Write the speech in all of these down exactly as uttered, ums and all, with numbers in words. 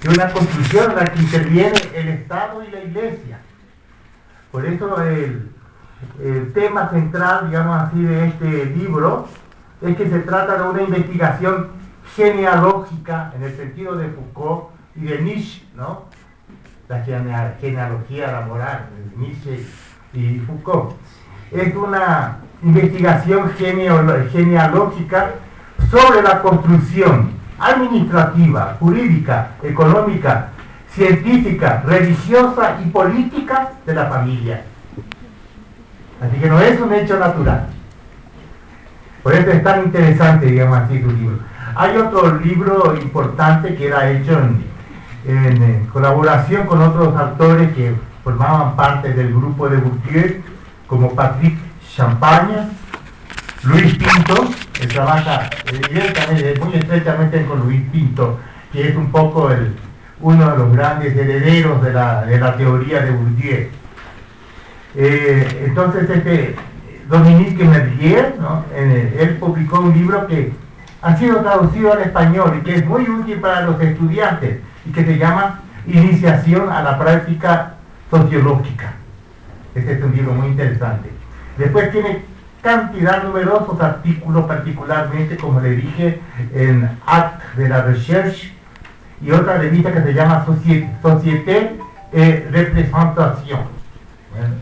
de una construcción en la que interviene el Estado y la Iglesia. Por eso el, el tema central, digamos así, de este libro es que se trata de una investigación genealógica en el sentido de Foucault y de Nietzsche, ¿no? La genealogía de la moral, de Nietzsche y Foucault. Es una investigación genealógica sobre la construcción administrativa, jurídica, económica, científica, religiosa y política de la familia. Así que no es un hecho natural. Por eso es tan interesante, digamos así, tu libro. Hay otro libro importante que era hecho en, en, en colaboración con otros autores que formaban parte del grupo de Bourdieu, como Patrick Champagne, Luis Pinto. Él trabaja directamente, muy estrechamente con Luis Pinto, que es un poco el, uno de los grandes herederos de la, de la teoría de Bourdieu. Eh, entonces, este Dominique Merlier, ¿no? eh, él publicó un libro que ha sido traducido al español y que es muy útil para los estudiantes y que se llama Iniciación a la práctica sociológica. Este es un libro muy interesante. Después tiene cantidad numerosos artículos, particularmente, como le dije, en Actes de la Recherche, y otra revista que se llama Société et Représentation. Bueno.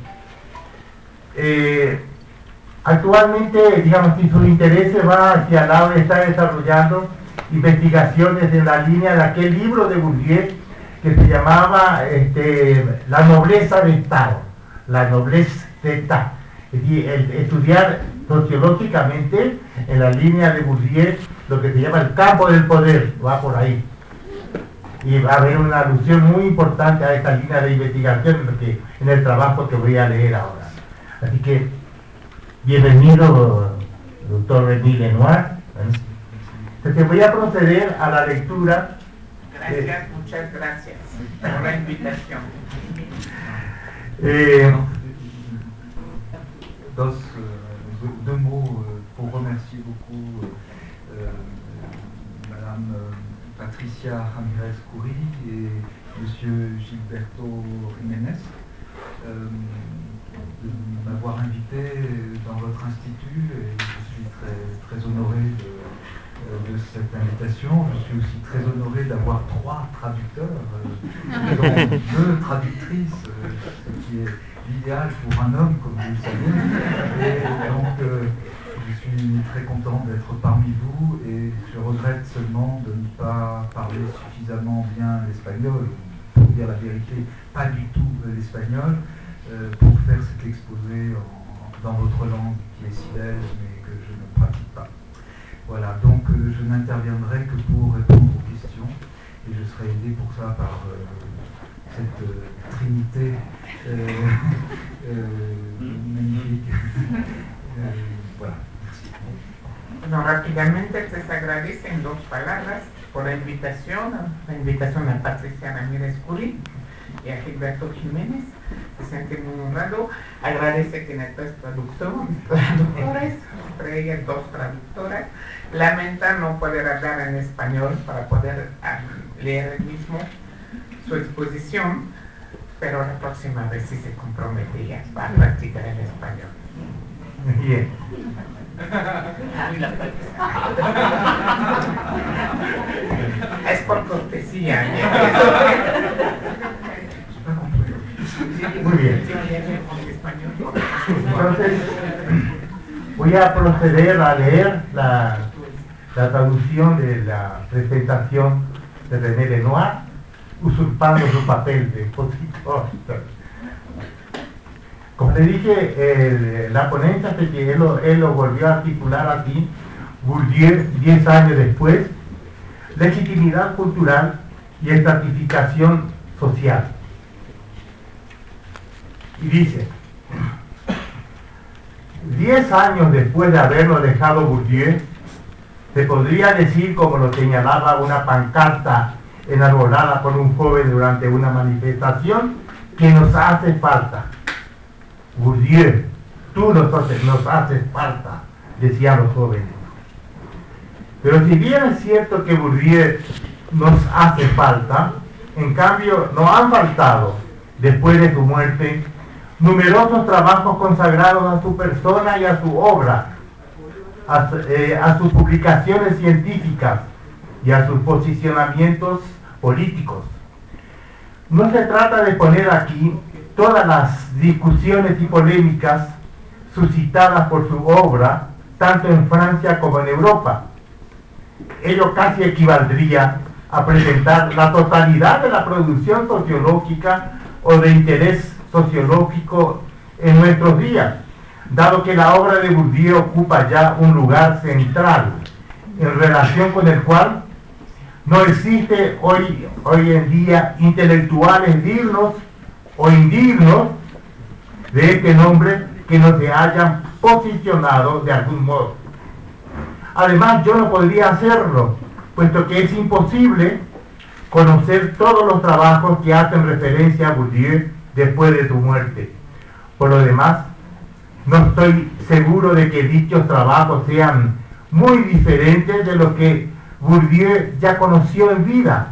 Eh, actualmente, digamos, si su interés va hacia el lado de estar desarrollando investigaciones en la línea de aquel libro de Bourdieu que se llamaba este, La nobleza de Estado, la nobleza de Estado. Es decir, el, estudiar sociológicamente en la línea de Bourdieu lo que se llama el campo del poder, va por ahí. Y va a haber una alusión muy importante a esta línea de investigación en, que, en el trabajo que voy a leer ahora. Así que, bienvenido, doctor René Lenoir. Entonces voy a proceder a la lectura. Gracias, eh, muchas gracias por la invitación. Eh, Dos, euh, deux mots euh, pour remercier beaucoup euh, Madame Patricia Ramirez Coury et Monsieur Gilberto Jiménez euh, de m'avoir invité dans votre institut, et je suis très, très honoré de, de cette invitation. Je suis aussi très honoré d'avoir trois traducteurs, euh, dont deux traductrices, euh, ce qui est l'idéal pour un homme, comme vous le savez. Et donc, euh, je suis très content d'être parmi vous, et je regrette seulement de ne pas parler suffisamment bien l'espagnol, pour dire la vérité, pas du tout l'espagnol, euh, pour faire cet exposé en, dans votre langue qui est si belle, mais que je ne pratique pas. Voilà, donc euh, je n'interviendrai que pour répondre aux questions, et je serai aidé pour ça par euh, cette euh, trinité euh, euh, magnifique. euh, voilà, merci. No, rápidamente les agradezco en dos palabras por la invitación, la invitación a Patricia Ramírez Coury y a Gilberto Jiménez. Se siente muy honrado. Agradece que nuestras traductores, entre ellas dos traductoras, lamenta no poder hablar en español para poder um, leer el mismo su exposición, pero la próxima vez sí se compromete ya a practicar el español. Bien. Es por cortesía. Muy bien. Entonces, voy a proceder a leer la, la traducción de la presentación de René Lenoir, usurpando su papel de expositor. Como le dije, el, la ponencia de que él lo, él lo volvió a articular aquí, Bourdieu, diez años después, legitimidad cultural y estratificación social. Y dice, diez años después de haberlo dejado Bourdieu, se podría decir, como lo señalaba una pancarta enarbolada por un joven durante una manifestación, que nos hace falta. Bourdieu, tú nos haces, nos haces falta, decían los jóvenes. Pero si bien es cierto que Bourdieu nos hace falta, En cambio, no han faltado, después de su muerte, numerosos trabajos consagrados a su persona y a su obra, a, eh, a sus publicaciones científicas y a sus posicionamientos políticos. No se trata de poner aquí todas las discusiones y polémicas suscitadas por su obra, tanto en Francia como en Europa. Ello casi equivaldría a presentar la totalidad de la producción sociológica o de interés sociológico en nuestros días, dado que la obra de Bourdieu ocupa ya un lugar central, en relación con el cual no existe hoy, hoy en día intelectuales dignos o indignos de este nombre que no se hayan posicionado de algún modo. Además, yo no podría hacerlo, puesto que es imposible conocer todos los trabajos que hacen referencia a Bourdieu después de su muerte. Por lo demás, no estoy seguro de que dichos trabajos sean muy diferentes de los que Bourdieu ya conoció en vida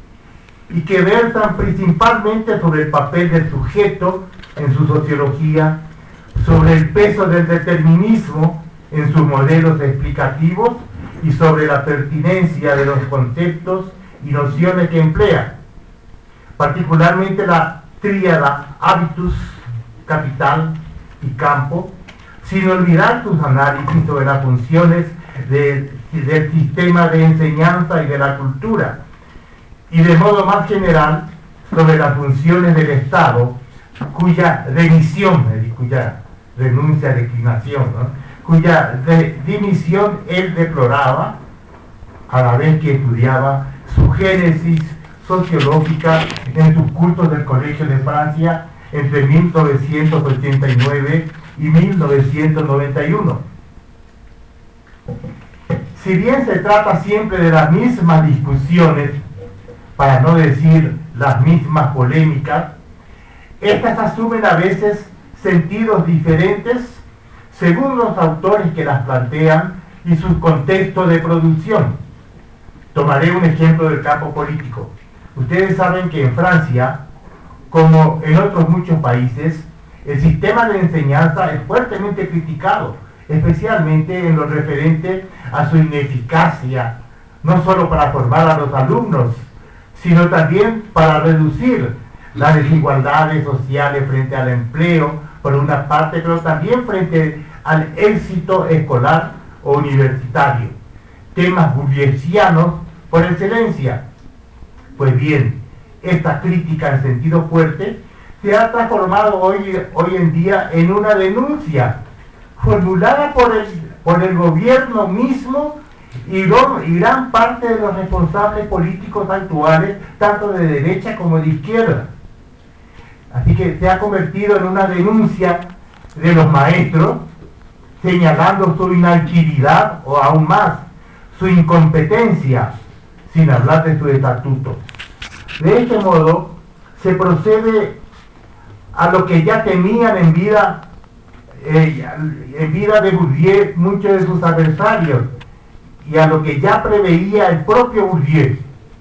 y que versan principalmente sobre el papel del sujeto en su sociología, sobre el peso del determinismo en sus modelos explicativos y sobre la pertinencia de los conceptos y nociones que emplea, particularmente la tríada hábitus, capital y campo, sin olvidar sus análisis sobre las funciones de, del sistema de enseñanza y de la cultura, y de modo más general sobre las funciones del Estado, cuya remisión, cuya renuncia, declinación, ¿no? cuya de, dimisión él deploraba, a la vez que estudiaba su génesis sociológica en sus cursos del Colegio de Francia entre mil novecientos ochenta y nueve y mil novecientos noventa y uno. Si bien se trata siempre de las mismas discusiones, para no decir las mismas polémicas, estas asumen a veces sentidos diferentes según los autores que las plantean y su contexto de producción. Tomaré un ejemplo del campo político. Ustedes saben que en Francia, como en otros muchos países, el sistema de enseñanza es fuertemente criticado, especialmente en lo referente a su ineficacia, no solo para formar a los alumnos, sino también para reducir las desigualdades sociales frente al empleo, por una parte, pero también frente al éxito escolar o universitario, temas burguesianos por excelencia. Pues bien, esta crítica en sentido fuerte se ha transformado hoy, hoy en día en una denuncia formulada por el, por el gobierno mismo y, lo, y gran parte de los responsables políticos actuales, tanto de derecha como de izquierda. Así que se ha convertido en una denuncia de los maestros, señalando su inactividad o aún más, su incompetencia, sin hablar de su estatuto. De este modo, se procede a lo que ya temían en vida, eh, en vida de Bourdieu muchos de sus adversarios, y a lo que ya preveía el propio Bourdieu.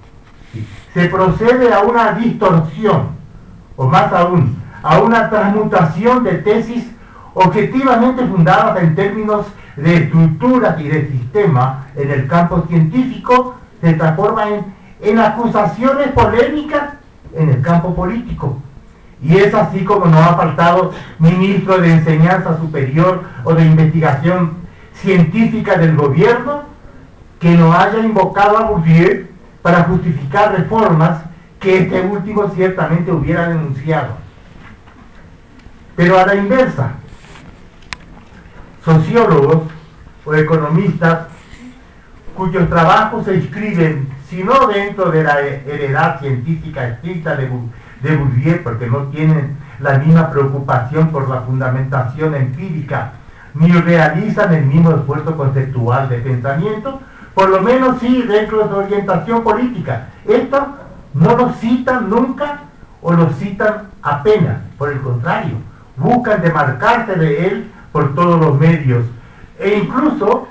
Se procede a una distorsión, o más aún, a una transmutación de tesis objetivamente fundadas en términos de estructuras y de sistema en el campo científico, se transforma en, en acusaciones polémicas en el campo político. Y es así como no ha faltado ministro de Enseñanza Superior o de Investigación Científica del gobierno que no haya invocado a Bourdieu para justificar reformas que este último ciertamente hubiera denunciado. Pero a la inversa, sociólogos o economistas cuyos trabajos se inscriben, si no dentro de la heredad científica estricta de, de Bourdieu, porque no tienen la misma preocupación por la fundamentación empírica, ni realizan el mismo esfuerzo conceptual de pensamiento, por lo menos sí dentro de su orientación política. Estos no lo citan nunca o lo citan apenas, por el contrario, buscan demarcarse de él por todos los medios. E incluso,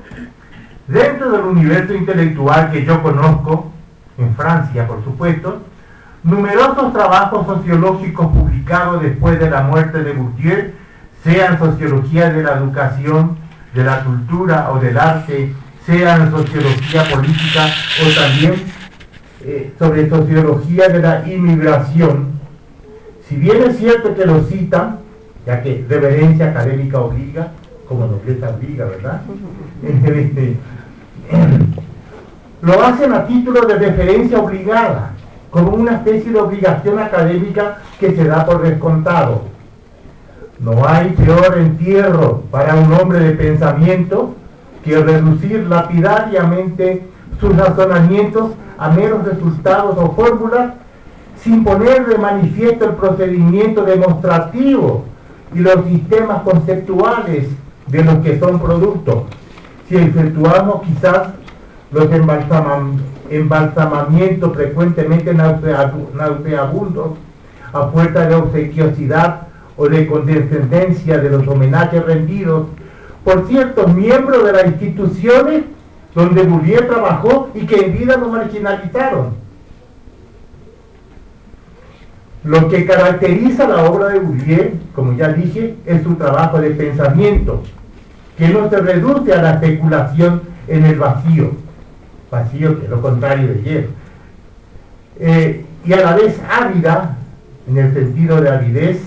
dentro del universo intelectual que yo conozco, en Francia por supuesto, Numerosos trabajos sociológicos publicados después de la muerte de Bourdieu, sean sociología de la educación, de la cultura o del arte, sean sociología política o también eh, sobre sociología de la inmigración, si bien es cierto que lo citan, ya que reverencia académica obliga, como nobleza obliga, ¿verdad? Lo hacen a título de referencia obligada, como una especie de obligación académica que se da por descontado. No hay peor entierro para un hombre de pensamiento que reducir lapidariamente sus razonamientos a meros resultados o fórmulas sin poner de manifiesto el procedimiento demostrativo y los sistemas conceptuales de los que son productos. Si efectuamos quizás los embalsam embalsamamientos frecuentemente nauseabundos a fuerza de obsequiosidad o de condescendencia de los homenajes rendidos por ciertos miembros de las instituciones donde Bourdieu trabajó y que en vida lo marginalizaron. Lo que caracteriza la obra de Bourdieu, como ya dije, es su trabajo de pensamiento, que no se reduce a la especulación en el vacío, vacío que es lo contrario de hielo, eh, y a la vez ávida, en el sentido de avidez.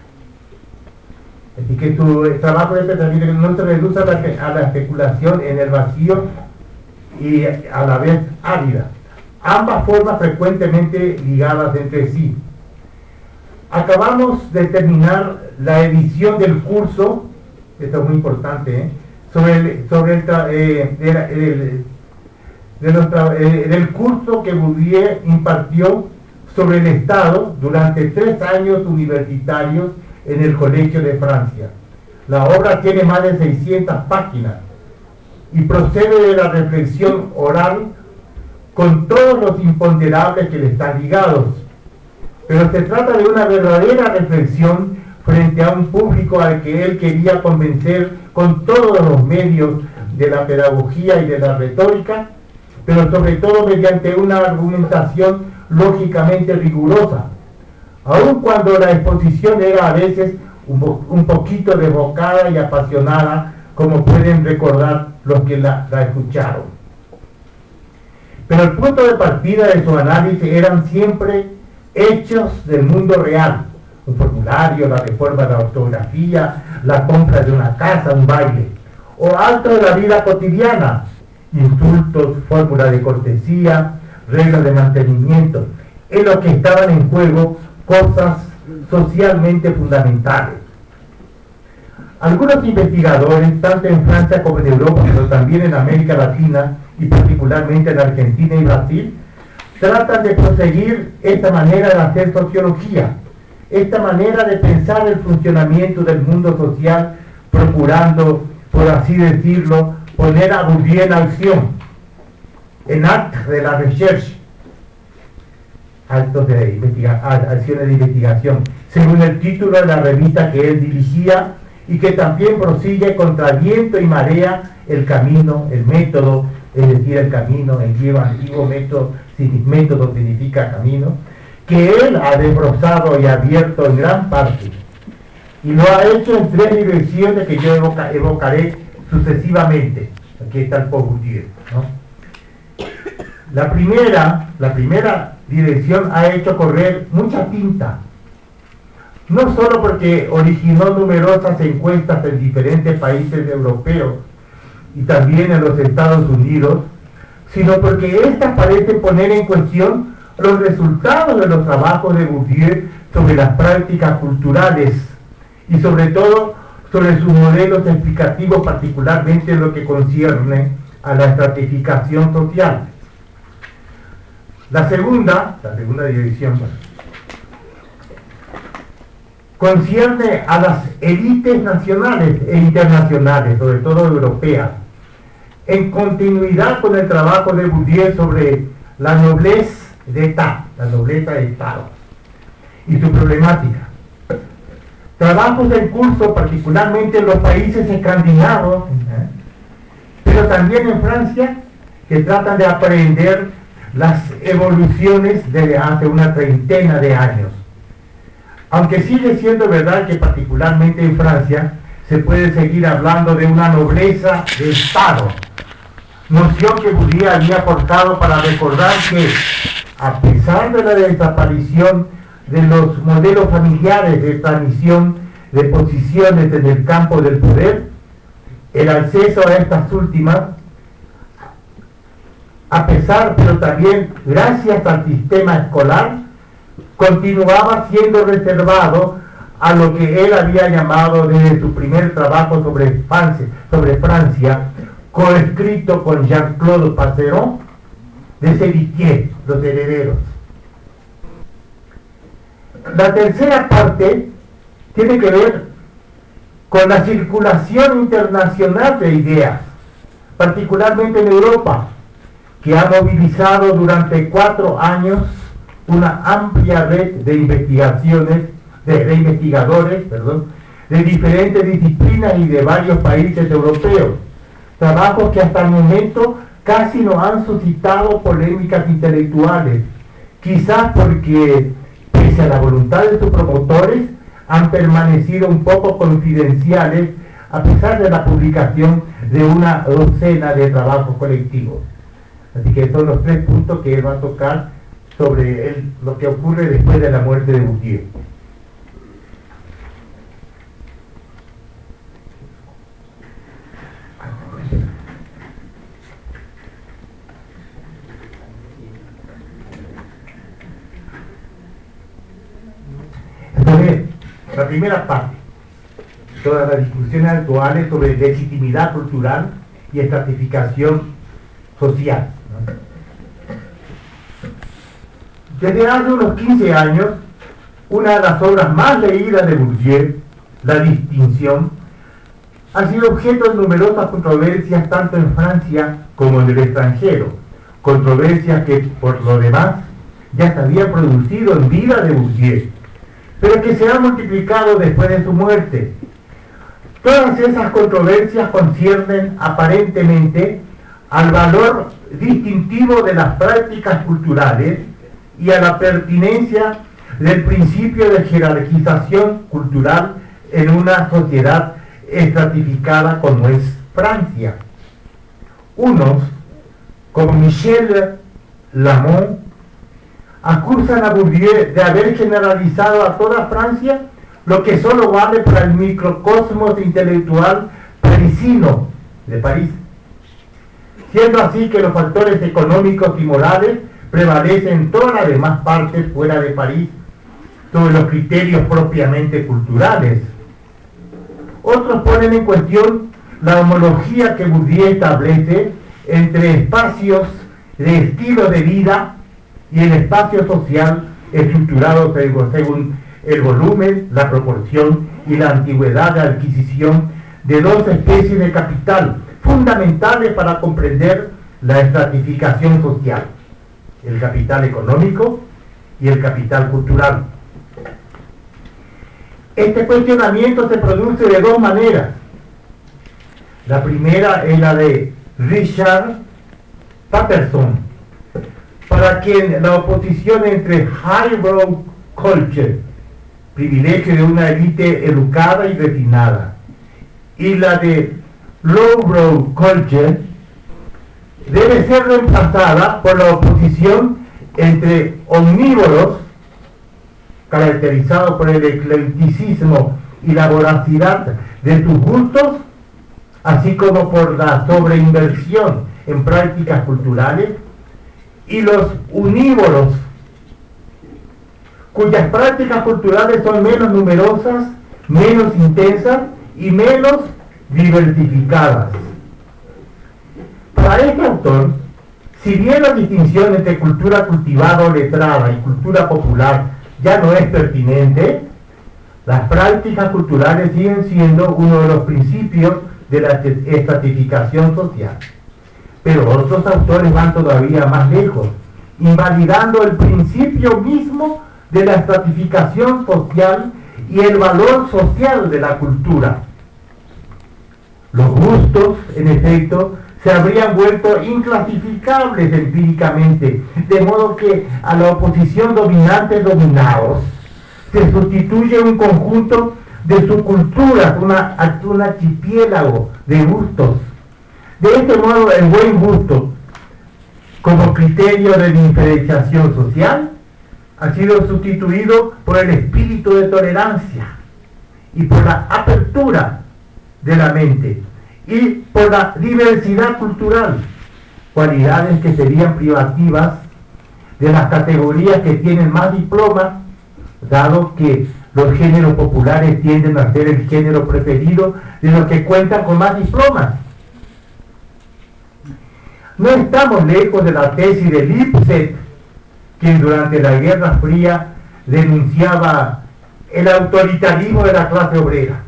Así que su trabajo de pensamiento no se reduce a la, a la especulación en el vacío y a la vez ávida, ambas formas frecuentemente ligadas entre sí. Acabamos de terminar la edición del curso, esto es muy importante, ¿eh? sobre el, sobre el, eh, de, el, de nuestra, eh, del curso que Bourdieu impartió sobre el Estado durante tres años universitarios en el Colegio de Francia. La obra tiene más de seiscientas páginas y procede de la reflexión oral con todos los imponderables que le están ligados. Pero se trata de una verdadera reflexión frente a un público al que él quería convencer con todos los medios de la pedagogía y de la retórica, pero sobre todo mediante una argumentación lógicamente rigurosa, aun cuando la exposición era a veces un, un poquito desbocada y apasionada, como pueden recordar los que la, la escucharon. Pero el punto de partida de su análisis eran siempre hechos del mundo real: un formulario, la reforma de la ortografía, la compra de una casa, un baile, o actos de la vida cotidiana, insultos, fórmulas de cortesía, reglas de mantenimiento, en lo que estaban en juego cosas socialmente fundamentales. Algunos investigadores, tanto en Francia como en Europa, pero también en América Latina y particularmente en Argentina y Brasil, tratan de proseguir esta manera de hacer sociología, esta manera de pensar el funcionamiento del mundo social, procurando, por así decirlo, poner a Bourdieu en acción, en actos de la recherche, actos de investiga acciones de investigación, según el título de la revista que él dirigía y que también prosigue contra viento y marea el camino, el método, es decir, el camino, el griego antiguo método, método significa camino, que él ha desbrozado y abierto en gran parte, y lo ha hecho en tres direcciones que yo evoca, evocaré sucesivamente. Aquí está el Bourdieu, ¿no? La primera, la primera dirección ha hecho correr mucha tinta, no solo porque originó numerosas encuestas en diferentes países europeos y también en los Estados Unidos, sino porque estas parecen poner en cuestión los resultados de los trabajos de Bourdieu sobre las prácticas culturales y sobre todo sobre sus modelos explicativos, particularmente en lo que concierne a la estratificación social. La segunda, la segunda dirección, concierne a las élites nacionales e internacionales, sobre todo europeas, en continuidad con el trabajo de Bourdieu sobre la nobleza de Estado, la nobleza de Estado y su problemática. Trabajos en curso particularmente en los países escandinavos, ¿eh? pero también en Francia, que tratan de aprender las evoluciones de hace una treintena de años. Aunque sigue siendo verdad que particularmente en Francia se puede seguir hablando de una nobleza de Estado, noción que Bourdieu había aportado para recordar que, a pesar de la desaparición de los modelos familiares de transmisión de posiciones en el campo del poder, el acceso a estas últimas, a pesar, pero también gracias al sistema escolar, continuaba siendo reservado a lo que él había llamado desde su primer trabajo sobre Francia, sobre Francia coescrito con Jean-Claude Passeron, de Sévitier, Los Herederos. La tercera parte tiene que ver con la circulación internacional de ideas, particularmente en Europa, que ha movilizado durante cuatro años una amplia red de investigaciones, de, de investigadores, perdón, de diferentes disciplinas y de varios países europeos. Trabajos que hasta el momento casi no han suscitado polémicas intelectuales, quizás porque, pese a la voluntad de sus promotores, han permanecido un poco confidenciales a pesar de la publicación de una docena de trabajos colectivos. Así que son los tres puntos que él va a tocar sobre el, lo que ocurre después de la muerte de Bourdieu. Entonces, la primera parte, todas las discusiones actuales sobre legitimidad cultural y estratificación social. Desde hace unos quince años, una de las obras más leídas de Bourdieu, La Distinción, ha sido objeto de numerosas controversias tanto en Francia como en el extranjero, controversias que, por lo demás, ya se habían producido en vida de Bourdieu, pero que se han multiplicado después de su muerte. Todas esas controversias conciernen aparentemente al valor distintivo de las prácticas culturales y a la pertinencia del principio de jerarquización cultural en una sociedad estratificada como es Francia. Unos, como Michel Lamont, acusan a Bourdieu de haber generalizado a toda Francia lo que solo vale para el microcosmos intelectual parisino de París, siendo así que los factores económicos y morales prevalecen en todas las demás partes fuera de París sobre los criterios propiamente culturales. Otros ponen en cuestión la homología que Bourdieu establece entre espacios de estilo de vida y el espacio social estructurado según el volumen, la proporción y la antigüedad de adquisición de dos especies de capital fundamentales para comprender la estratificación social: el capital económico y el capital cultural. Este cuestionamiento se produce de dos maneras. La primera es la de Richard Patterson, para quien la oposición entre highbrow culture, privilegio de una élite educada y refinada, y la de lowbrow culture debe ser reemplazada por la oposición entre omnívoros, caracterizados por el eclecticismo y la voracidad de sus gustos, así como por la sobreinversión en prácticas culturales, y los unívoros, cuyas prácticas culturales son menos numerosas, menos intensas y menos diversificadas. Para este autor, si bien la distinción entre cultura cultivada o letrada y cultura popular ya no es pertinente, las prácticas culturales siguen siendo uno de los principios de la estratificación social. Pero otros autores van todavía más lejos, invalidando el principio mismo de la estratificación social y el valor social de la cultura. Los gustos, en efecto, se habrían vuelto inclasificables empíricamente, de modo que a la oposición dominante-dominados se sustituye un conjunto de subculturas, una, un archipiélago de gustos. De este modo, el buen gusto, como criterio de diferenciación social, ha sido sustituido por el espíritu de tolerancia y por la apertura de la mente y por la diversidad cultural, cualidades que serían privativas de las categorías que tienen más diplomas, dado que los géneros populares tienden a ser el género preferido de los que cuentan con más diplomas. No estamos lejos de la tesis de Lipset, quien durante la Guerra Fría denunciaba el autoritarismo de la clase obrera.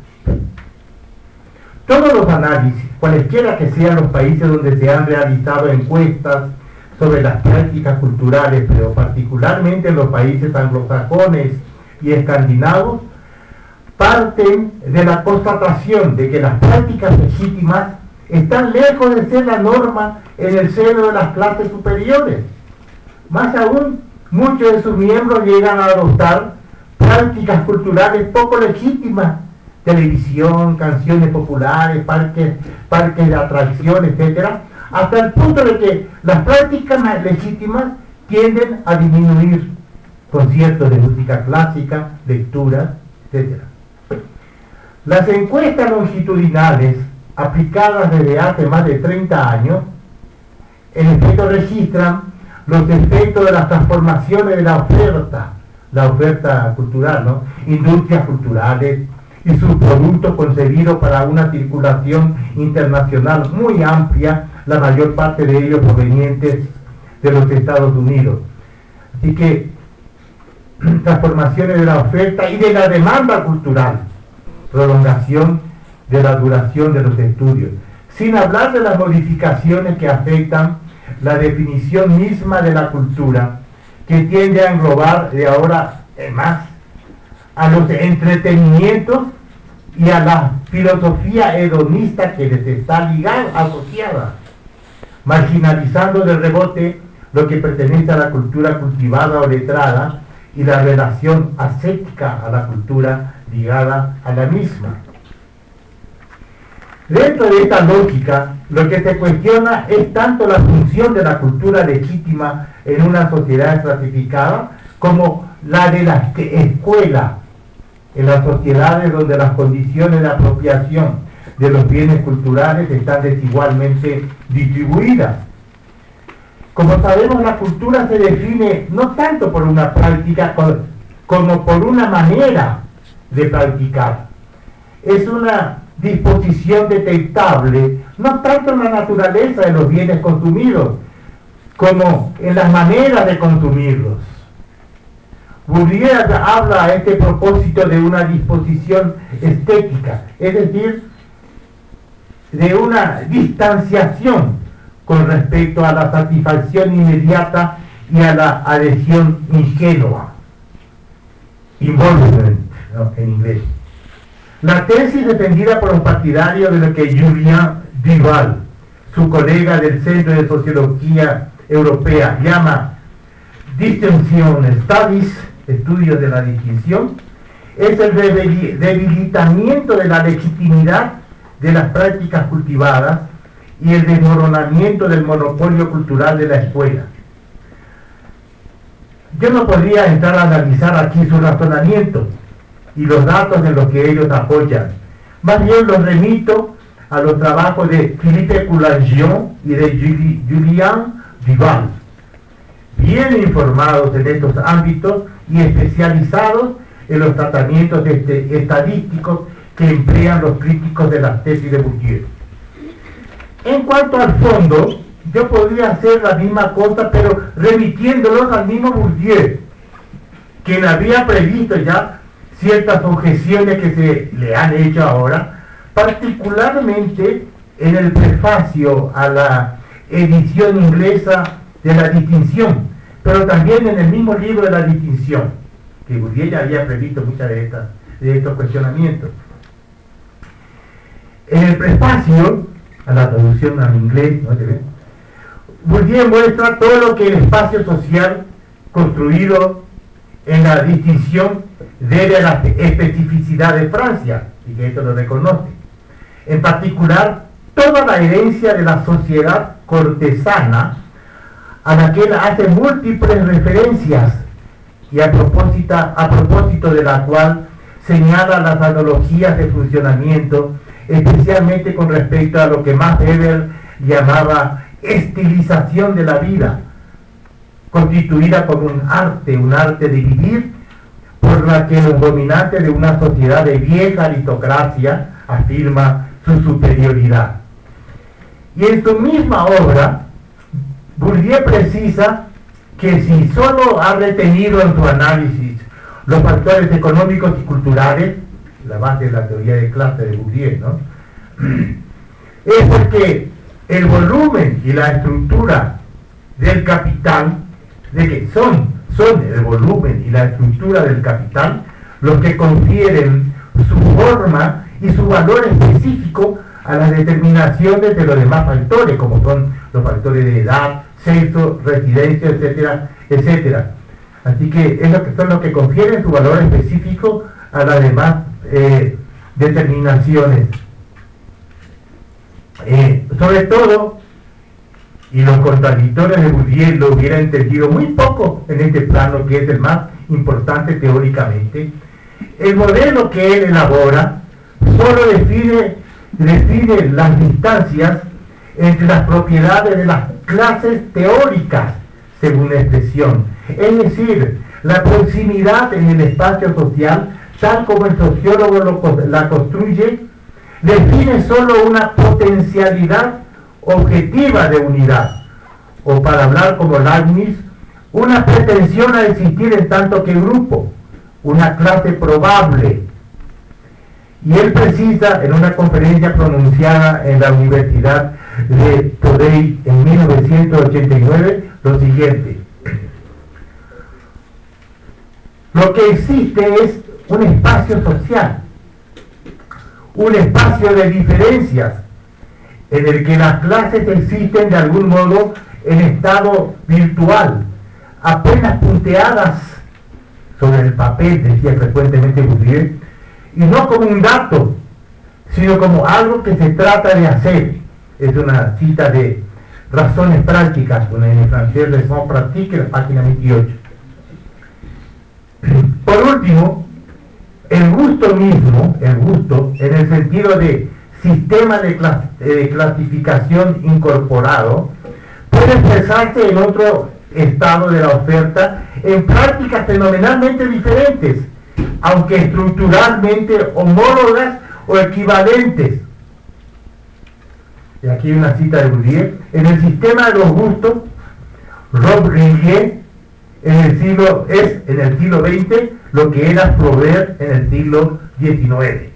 Todos los análisis, cualesquiera que sean los países donde se han realizado encuestas sobre las prácticas culturales, pero particularmente en los países anglosajones y escandinavos, parten de la constatación de que las prácticas legítimas están lejos de ser la norma en el seno de las clases superiores. Más aún, muchos de sus miembros llegan a adoptar prácticas culturales poco legítimas, televisión, canciones populares, parques, parques de atracción, etcétera, hasta el punto de que las prácticas más legítimas tienden a disminuir: conciertos de música clásica, lecturas, etcétera. Las encuestas longitudinales aplicadas desde hace más de treinta años, en efecto registran los efectos de las transformaciones de la oferta, la oferta cultural, ¿no? Industrias culturales y sus productos concebidos para una circulación internacional muy amplia, la mayor parte de ellos provenientes de los Estados Unidos. Así que transformaciones de la oferta y de la demanda cultural, prolongación de la duración de los estudios, sin hablar de las modificaciones que afectan la definición misma de la cultura, que tiende a englobar de ahora en más a los entretenimientos y a la filosofía hedonista que les está ligada, asociada, marginalizando de rebote lo que pertenece a la cultura cultivada o letrada y la relación ascética a la cultura ligada a la misma. Dentro de esta lógica, lo que se cuestiona es tanto la función de la cultura legítima en una sociedad estratificada como la de la escuela en las sociedades donde las condiciones de apropiación de los bienes culturales están desigualmente distribuidas. Como sabemos, la cultura se define no tanto por una práctica como por una manera de practicar. Es una disposición detectable, no tanto en la naturaleza de los bienes consumidos, como en las maneras de consumirlos. Bourdieu habla a este propósito de una disposición estética, es decir, de una distanciación con respecto a la satisfacción inmediata y a la adhesión ingenua. Involvement, ¿no?, en inglés. La tesis defendida por los partidarios de lo que Julien Duval, su colega del Centro de Sociología Europea, llama Distinction Studies, estudios de la distinción, es el debilitamiento de la legitimidad de las prácticas cultivadas y el desmoronamiento del monopolio cultural de la escuela. Yo no podría entrar a analizar aquí su razonamiento y los datos en los que ellos apoyan. Más bien los remito a los trabajos de Philippe Coulagnon y de Julien Duval, bien informados en estos ámbitos y especializados en los tratamientos este, estadísticos que emplean los críticos de las tesis de Bourdieu. En cuanto al fondo, yo podría hacer la misma cosa, pero remitiéndolos al mismo Bourdieu, quien había previsto ya ciertas objeciones que se le han hecho ahora, particularmente en el prefacio a la edición inglesa de la distinción, pero también en el mismo libro de la distinción, que Bourdieu ya había previsto muchas de, estas, de estos cuestionamientos. En el prefacio a la traducción al inglés, ¿no? Bourdieu muestra todo lo que el espacio social construido en la distinción debe a la especificidad de Francia, y que esto lo reconoce. En particular, toda la herencia de la sociedad cortesana, a la que él hace múltiples referencias, y a propósito, a propósito de la cual señala las analogías de funcionamiento, especialmente con respecto a lo que Max Weber llamaba estilización de la vida, constituida como un arte, un arte de vivir, por la que los dominantes de una sociedad de vieja aristocracia afirma su superioridad. Y en su misma obra, Bourdieu precisa que si solo ha retenido en su análisis los factores económicos y culturales, la base de la teoría de clase de Bourdieu, ¿no? Es porque el volumen y la estructura del capital, de que son, son el volumen y la estructura del capital los que confieren su forma y su valor específico a las determinaciones de los demás factores, como son los factores de edad, sexo, residencia, etcétera, etcétera. Así que es lo que son los que confieren su valor específico a las demás eh, determinaciones. Eh, sobre todo, y los contradictores de Bourdieu lo hubieran entendido muy poco en este plano, que es el más importante teóricamente, el modelo que él elabora solo define, define las distancias entre las propiedades de las clases teóricas, según la expresión, es decir, la proximidad en el espacio social, tal como el sociólogo lo, la construye, define solo una potencialidad objetiva de unidad, o para hablar como Leibniz, una pretensión a existir en tanto que grupo, una clase probable. Y él precisa, en una conferencia pronunciada en la Universidad de Toulouse en mil novecientos ochenta y nueve, lo siguiente: lo que existe es un espacio social, un espacio de diferencias, en el que las clases existen de algún modo en estado virtual, apenas punteadas sobre el papel, decía frecuentemente Bourdieu, y no como un dato, sino como algo que se trata de hacer. Es una cita de Razones Prácticas, una en francés, Raisons Pratiques, la página veintiocho. Por último, el gusto mismo, el gusto, en el sentido de sistema de, clas de clasificación incorporado, puede expresarse en otro estado de la oferta en prácticas fenomenalmente diferentes, aunque estructuralmente homólogas o equivalentes. Y aquí hay una cita de Bourdieu: en el sistema de los gustos, Rob Ringier en el siglo, es en el siglo veinte lo que era Flaubert en el siglo diecinueve.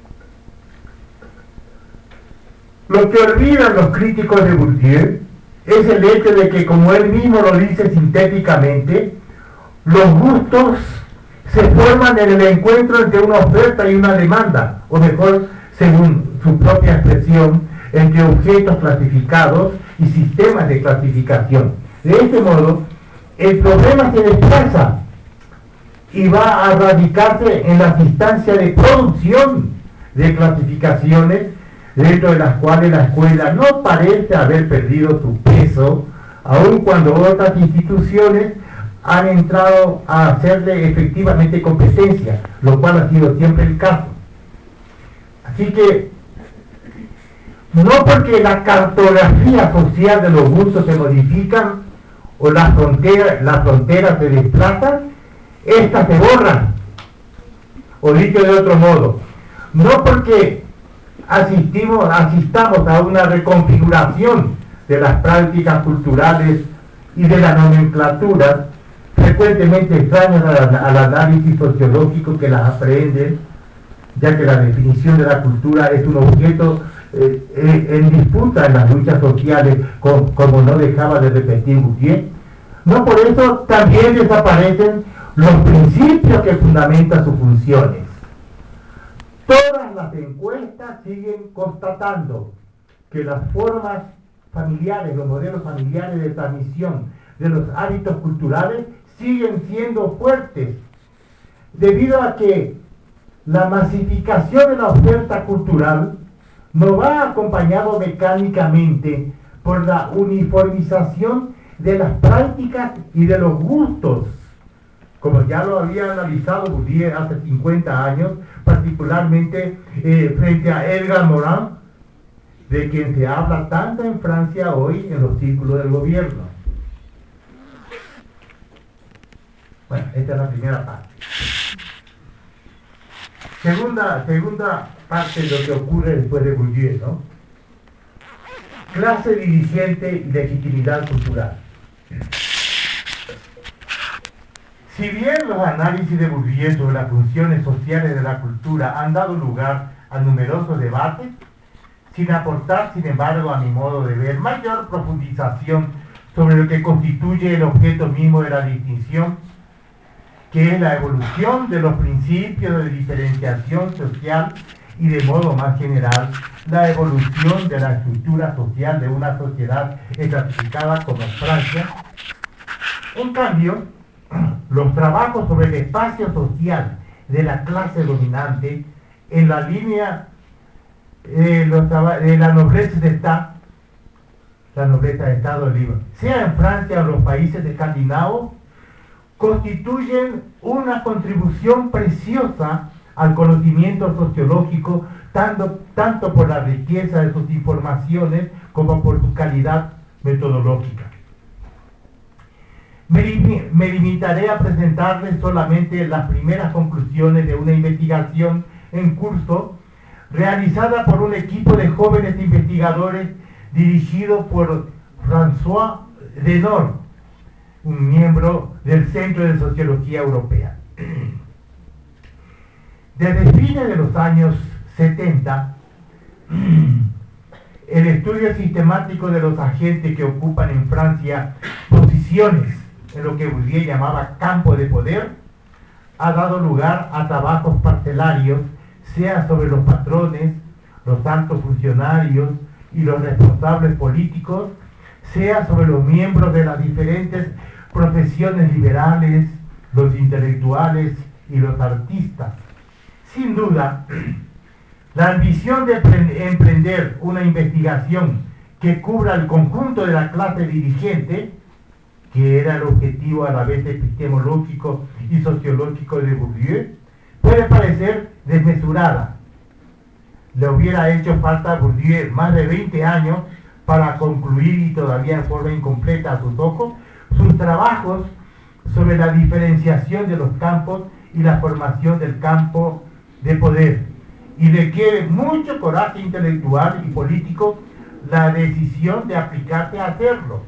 Lo que olvidan los críticos de Bourdieu es el hecho de que, como él mismo lo dice sintéticamente, los gustos se forman en el encuentro entre una oferta y una demanda, o mejor, según su propia expresión, entre objetos clasificados y sistemas de clasificación. De este modo, el problema se desplaza y va a radicarse en la distancia de producción de clasificaciones, dentro de las cuales la escuela no parece haber perdido su peso, aun cuando otras instituciones han entrado a hacerle efectivamente competencia, lo cual ha sido siempre el caso. Así que, no porque la cartografía social de los gustos se modifican o las fronteras, las fronteras se desplazan, estas se borran. O dicho de otro modo, no porque asistimos, asistamos a una reconfiguración de las prácticas culturales y de las nomenclaturas frecuentemente extrañas al, al análisis sociológico que las aprenden, ya que la definición de la cultura es un objeto eh, eh, en disputa en las luchas sociales, con, como no dejaba de repetir Bourdieu. No por eso también desaparecen los principios que fundamentan sus funciones. Todas las encuestas siguen constatando que las formas familiares, los modelos familiares de transmisión de los hábitos culturales siguen siendo fuertes, debido a que la masificación de la oferta cultural no va acompañado mecánicamente por la uniformización de las prácticas y de los gustos, como ya lo había analizado Bourdieu hace cincuenta años, particularmente eh, frente a Edgar Morin, de quien se habla tanto en Francia hoy en los círculos del gobierno. Bueno, esta es la primera parte. Segunda, segunda parte de lo que ocurre después de Bourdieu, ¿no? Clase dirigente y legitimidad cultural. Si bien los análisis de Bourdieu sobre las funciones sociales de la cultura han dado lugar a numerosos debates, sin aportar, sin embargo, a mi modo de ver, mayor profundización sobre lo que constituye el objeto mismo de la distinción, que es la evolución de los principios de diferenciación social y, de modo más general, la evolución de la estructura social de una sociedad estratificada como Francia. En cambio, los trabajos sobre el espacio social de la clase dominante en la línea eh, los de la nobleza de Estado, la nobleza de Estado libre, sea en Francia o en los países escandinavos, constituyen una contribución preciosa al conocimiento sociológico, tanto, tanto por la riqueza de sus informaciones como por su calidad metodológica. Me, me limitaré a presentarles solamente las primeras conclusiones de una investigación en curso realizada por un equipo de jóvenes investigadores dirigido por François Denord, un miembro del Centro de Sociología Europea. Desde fines de los años setenta, el estudio sistemático de los agentes que ocupan en Francia posiciones en lo que Bourdieu llamaba campo de poder ha dado lugar a trabajos parcelarios, sea sobre los patrones, los altos funcionarios y los responsables políticos, sea sobre los miembros de las diferentes profesiones liberales, los intelectuales y los artistas. Sin duda, la ambición de emprender una investigación que cubra el conjunto de la clase dirigente, que era el objetivo a la vez epistemológico y sociológico de Bourdieu, puede parecer desmesurada. Le hubiera hecho falta a Bourdieu más de veinte años para concluir, y todavía en forma incompleta a sus ojos, sus trabajos sobre la diferenciación de los campos y la formación del campo de poder, y requiere mucho coraje intelectual y político la decisión de aplicarse a hacerlo.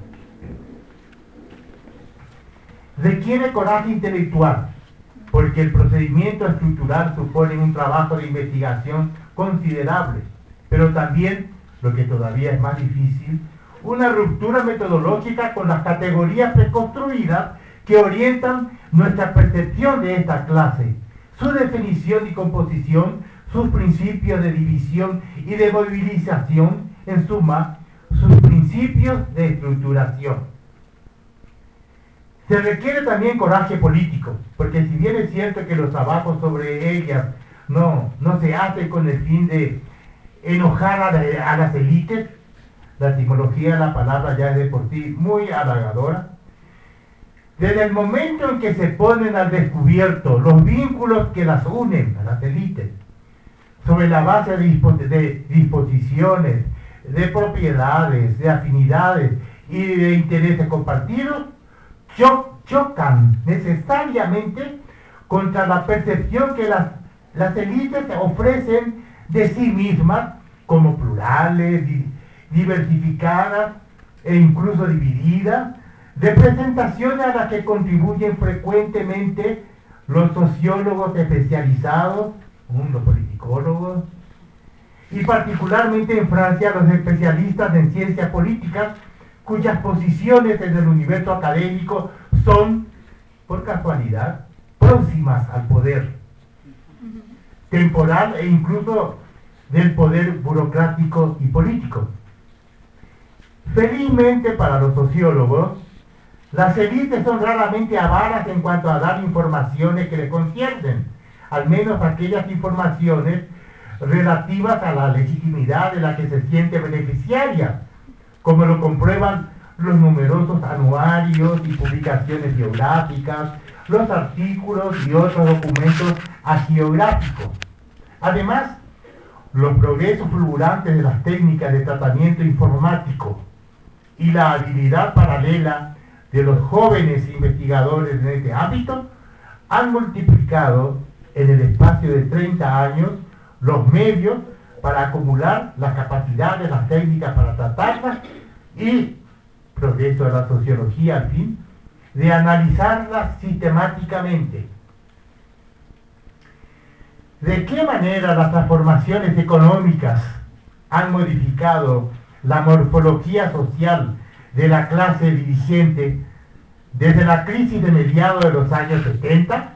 Requiere coraje intelectual, porque el procedimiento estructural supone un trabajo de investigación considerable, pero también, lo que todavía es más difícil, una ruptura metodológica con las categorías preconstruidas que orientan nuestra percepción de esta clase, su definición y composición, sus principios de división y de movilización, en suma, sus principios de estructuración. Se requiere también coraje político, porque si bien es cierto que los trabajos sobre ellas no, no se hacen con el fin de enojar a, la, a las élites, la etimología de la palabra ya es de por sí muy halagadora. Desde el momento en que se ponen al descubierto los vínculos que las unen a las élites, sobre la base de, dispo de disposiciones, de propiedades, de afinidades y de intereses compartidos, cho chocan necesariamente contra la percepción que las, las élites ofrecen de sí mismas como plurales, di diversificadas e incluso divididas, representaciones a las que contribuyen frecuentemente los sociólogos especializados, los politicólogos, y particularmente en Francia los especialistas en ciencias políticas, cuyas posiciones en el universo académico son, por casualidad, próximas al poder temporal e incluso del poder burocrático y político. Felizmente para los sociólogos, las élites son raramente avaras en cuanto a dar informaciones que les conciernen, al menos aquellas informaciones relativas a la legitimidad de la que se siente beneficiaria, como lo comprueban los numerosos anuarios y publicaciones biográficas, los artículos y otros documentos hagiográficos. Además, los progresos fulgurantes de las técnicas de tratamiento informático y la habilidad paralela de los jóvenes investigadores en este ámbito han multiplicado en el espacio de treinta años los medios para acumular la capacidad de las técnicas para tratarlas y progreso de la sociología, al fin, de analizarlas sistemáticamente. ¿De qué manera las transformaciones económicas han modificado la morfología social de la clase dirigente desde la crisis de mediados de los años setenta?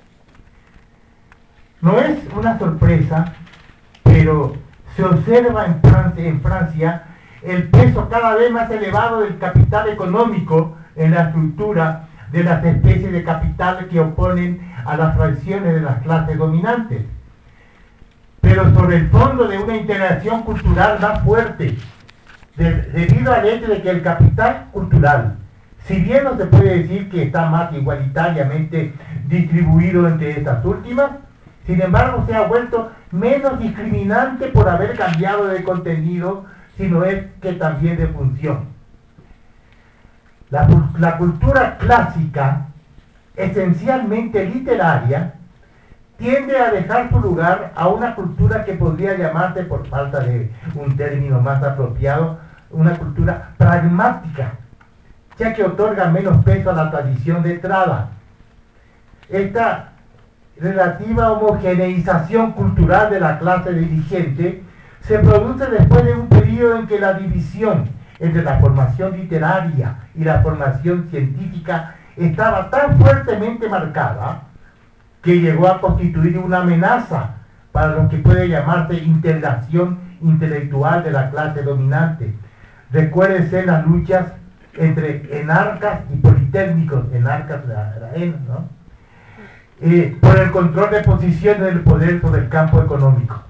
No es una sorpresa, pero se observa en Francia, en Francia el peso cada vez más elevado del capital económico en la estructura de las especies de capital que oponen a las fracciones de las clases dominantes, pero sobre el fondo de una integración cultural más fuerte, de, debido al hecho de que el capital cultural, si bien no se puede decir que está más igualitariamente distribuido entre estas últimas, sin embargo se ha vuelto menos discriminante por haber cambiado de contenido, sino es que también de función. La, la cultura clásica, esencialmente literaria, tiende a dejar su lugar a una cultura que podría llamarse, por falta de un término más apropiado, una cultura pragmática, ya que otorga menos peso a la tradición letrada. Esta relativa homogeneización cultural de la clase dirigente se produce después de un periodo en que la división entre la formación literaria y la formación científica estaba tan fuertemente marcada que llegó a constituir una amenaza para lo que puede llamarse integración intelectual de la clase dominante. Recuérdense las luchas entre enarcas y politécnicos, enarcas la, la en, ¿no? Eh, por el control de posiciones del poder sobre el campo económico.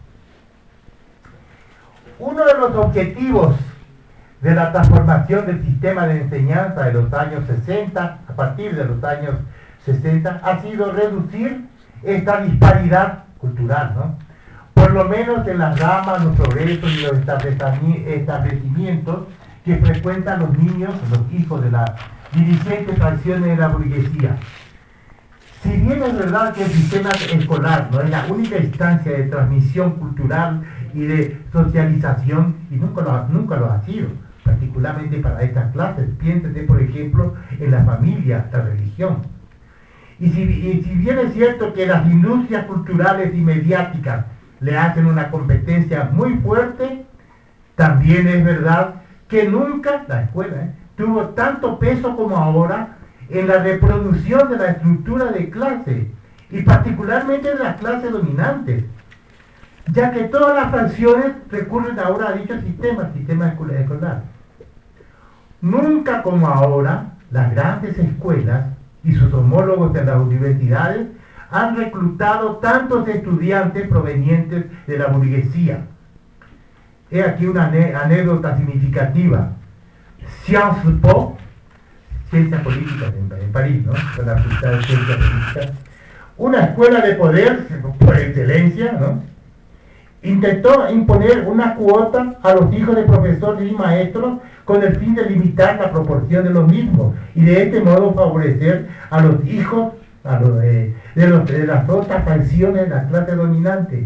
Uno de los objetivos de la transformación del sistema de enseñanza de los años sesenta, a partir de los años sesenta, ha sido reducir esta disparidad cultural, ¿no? Por lo menos en las ramas, los progresos y los establecimientos que frecuentan los niños, los hijos de las dirigentes fracciones de la burguesía. Si bien es verdad que el sistema escolar no es la única instancia de transmisión cultural y de socialización, y nunca lo, nunca lo ha sido, particularmente para estas clases, piénsense por ejemplo en la familia, la religión. Y si, y si bien es cierto que las industrias culturales y mediáticas le hacen una competencia muy fuerte, también es verdad que nunca la escuela ¿eh? tuvo tanto peso como ahora en la reproducción de la estructura de clase, y particularmente de las clases dominantes, ya que todas las fracciones recurren ahora a dicho sistema, sistema escolar. Nunca como ahora, las grandes escuelas y sus homólogos de las universidades han reclutado tantos estudiantes provenientes de la burguesía. He aquí una anécdota significativa. Sciences Po, Ciencias Políticas en, en París, ¿no? Con la Facultad de Ciencias Políticas, una escuela de poder por excelencia, ¿no? Intentó imponer una cuota a los hijos de profesores y maestros con el fin de limitar la proporción de los mismos y de este modo favorecer a los hijos a los de, de, los, de las otras facciones de la clase dominante.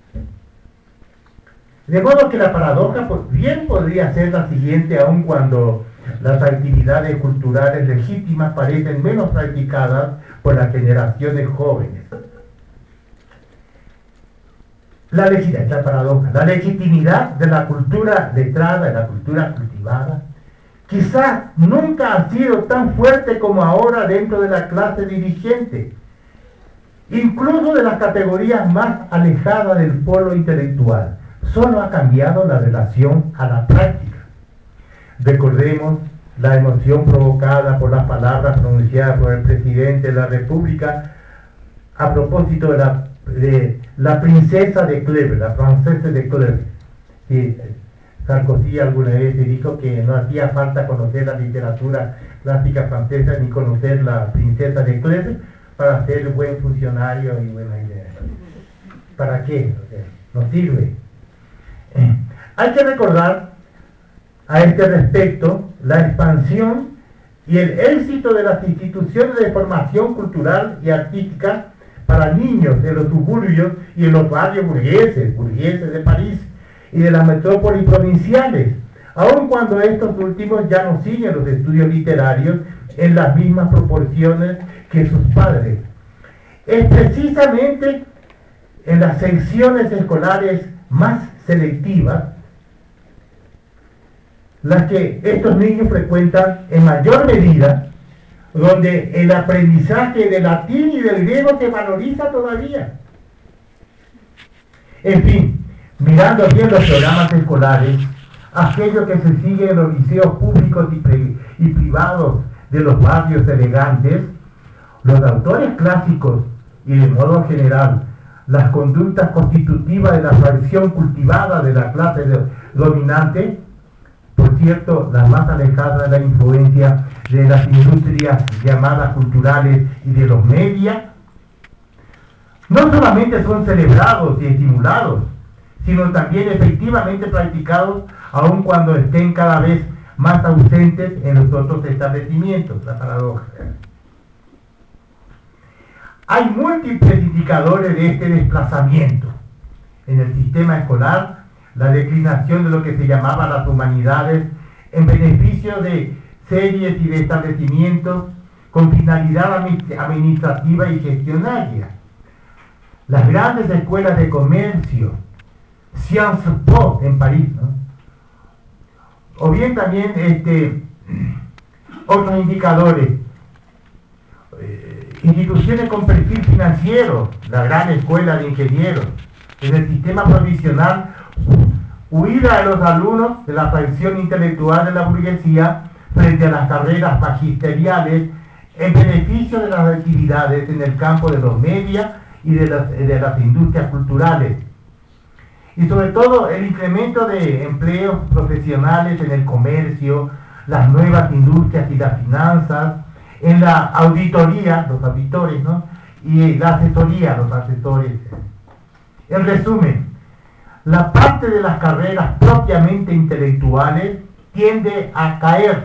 De modo que la paradoja pues, bien podría ser la siguiente, aun cuando las actividades culturales legítimas parecen menos practicadas por las generaciones jóvenes. La, la paradoja, la legitimidad de la cultura letrada, de la cultura cultivada, quizás nunca ha sido tan fuerte como ahora dentro de la clase dirigente, incluso de las categorías más alejadas del polo intelectual. Solo ha cambiado la relación a la práctica. Recordemos la emoción provocada por las palabras pronunciadas por el presidente de la República a propósito de la, de la princesa de Clèves, la francesa de Clèves. Sí, Sarkozy alguna vez dijo que no hacía falta conocer la literatura clásica francesa ni conocer la princesa de Clèves para ser buen funcionario y buena idea. ¿Para qué? O sea, no sirve. Eh, hay que recordar a este respecto la expansión y el éxito de las instituciones de formación cultural y artística para niños en los suburbios y en los barrios burgueses, burgueses de París y de las metrópolis provinciales, aun cuando estos últimos ya no siguen los estudios literarios en las mismas proporciones que sus padres. Es precisamente en las secciones escolares más selectivas las que estos niños frecuentan en mayor medida, donde el aprendizaje del latín y del griego se valoriza todavía. En fin, mirando bien los programas escolares, aquello que se sigue en los liceos públicos y, pri y privados de los barrios elegantes, los autores clásicos y de modo general las conductas constitutivas de la tradición cultivada de la clase de, dominante, por cierto, las más alejadas de la influencia de las industrias llamadas culturales y de los medios, no solamente son celebrados y estimulados, sino también efectivamente practicados, aun cuando estén cada vez más ausentes en los otros establecimientos. La paradoja. Hay múltiples indicadores de este desplazamiento. En el sistema escolar, la declinación de lo que se llamaba las humanidades en beneficio de series y de establecimientos con finalidad administrativa y gestionaria. Las grandes escuelas de comercio, Sciences Po en París, ¿no? O bien también este, otros indicadores, eh, instituciones con perfil financiero, la gran escuela de ingenieros, en el sistema provisional, huida de los alumnos de la tradición intelectual de la burguesía frente a las carreras magisteriales en beneficio de las actividades en el campo de los medios y de las, de las industrias culturales. Y sobre todo el incremento de empleos profesionales en el comercio, las nuevas industrias y las finanzas, en la auditoría, los auditores, ¿no? Y la asesoría, los asesores. En resumen, la parte de las carreras propiamente intelectuales tiende a caer.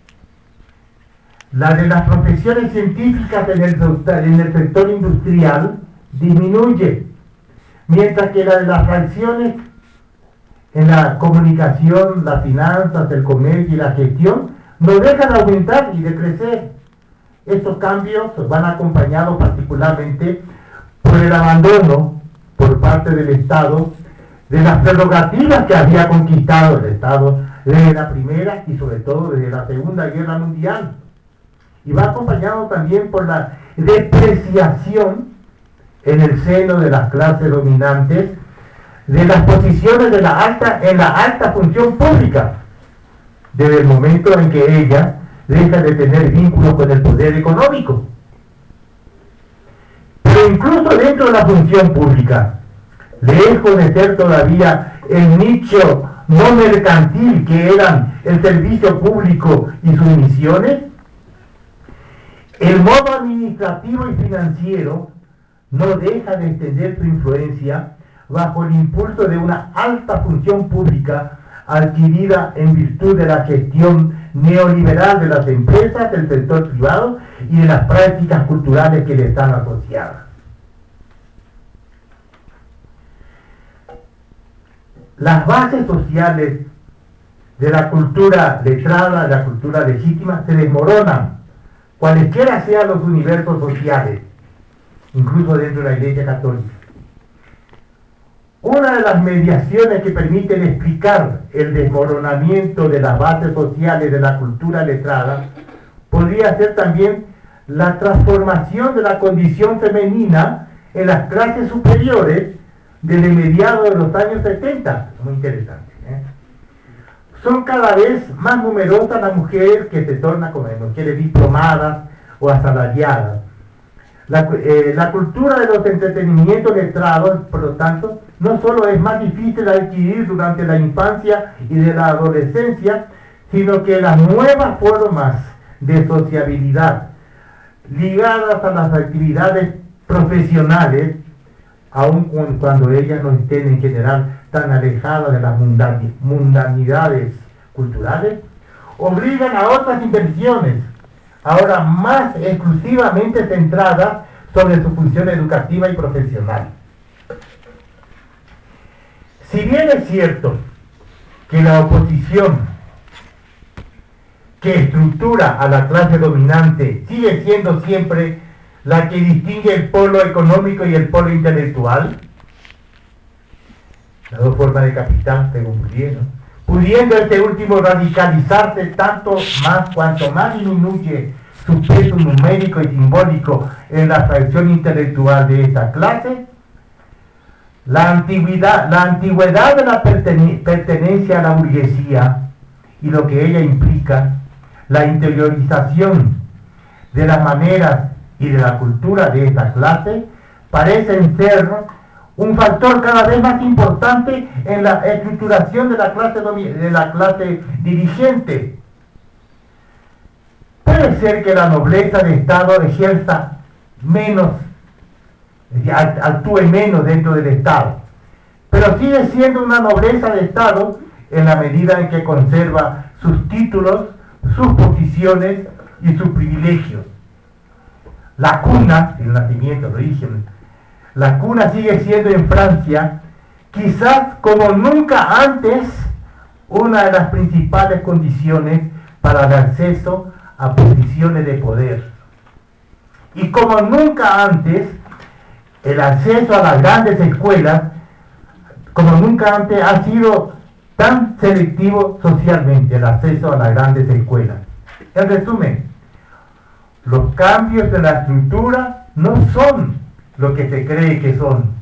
La de las profesiones científicas en el, en el sector industrial disminuye, mientras que la de las fracciones en la comunicación, las finanzas, el comercio y la gestión no dejan de aumentar y de crecer. Estos cambios van acompañados particularmente por el abandono por parte del Estado de las prerrogativas que había conquistado el Estado desde la Primera y sobre todo desde la Segunda Guerra Mundial. Y va acompañado también por la depreciación en el seno de las clases dominantes de las posiciones de la alta, en la alta función pública, desde el momento en que ella deja de tener vínculos con el poder económico. Pero incluso dentro de la función pública, lejos de ser todavía el nicho no mercantil que eran el servicio público y sus misiones, el modo administrativo y financiero no deja de extender su influencia bajo el impulso de una alta función pública adquirida en virtud de la gestión neoliberal de las empresas, del sector privado y de las prácticas culturales que le están asociadas. Las bases sociales de la cultura letrada, de la cultura legítima, se desmoronan, cualesquiera sean los universos sociales, incluso dentro de la Iglesia Católica. Una de las mediaciones que permiten explicar el desmoronamiento de las bases sociales de la cultura letrada podría ser también la transformación de la condición femenina en las clases superiores desde mediados de los años setenta. Muy interesante, ¿eh? son cada vez más numerosas las mujeres que se tornan como mujeres diplomadas o asalariadas. La, eh, la cultura de los entretenimientos letrados, por lo tanto, no solo es más difícil de adquirir durante la infancia y de la adolescencia, sino que las nuevas formas de sociabilidad ligadas a las actividades profesionales, aun cuando ellas no estén en general tan alejadas de las mundanidades culturales, obligan a otras inversiones, ahora más exclusivamente centradas sobre su función educativa y profesional. Si bien es cierto que la oposición que estructura a la clase dominante sigue siendo siempre la que distingue el polo económico y el polo intelectual, las dos formas de capital, según Bourdieu, ¿no? Pudiendo este último radicalizarse tanto más cuanto más disminuye su peso numérico y simbólico en la fracción intelectual de esta clase, la antigüedad, la antigüedad de la pertene- pertenencia a la burguesía y lo que ella implica, la interiorización de las maneras y de la cultura de esta clase, parecen ser un factor cada vez más importante en la estructuración de la clase, de la clase dirigente. Puede ser que la nobleza de Estado ejerza menos, actúe menos dentro del Estado, pero sigue siendo una nobleza de Estado en la medida en que conserva sus títulos, sus posiciones y sus privilegios. La cuna, el nacimiento, el origen, la cuna sigue siendo en Francia, quizás como nunca antes, una de las principales condiciones para el acceso a posiciones de poder. Y como nunca antes, el acceso a las grandes escuelas, como nunca antes, ha sido tan selectivo socialmente, el acceso a las grandes escuelas. En resumen, los cambios de la estructura no son lo que se cree que son.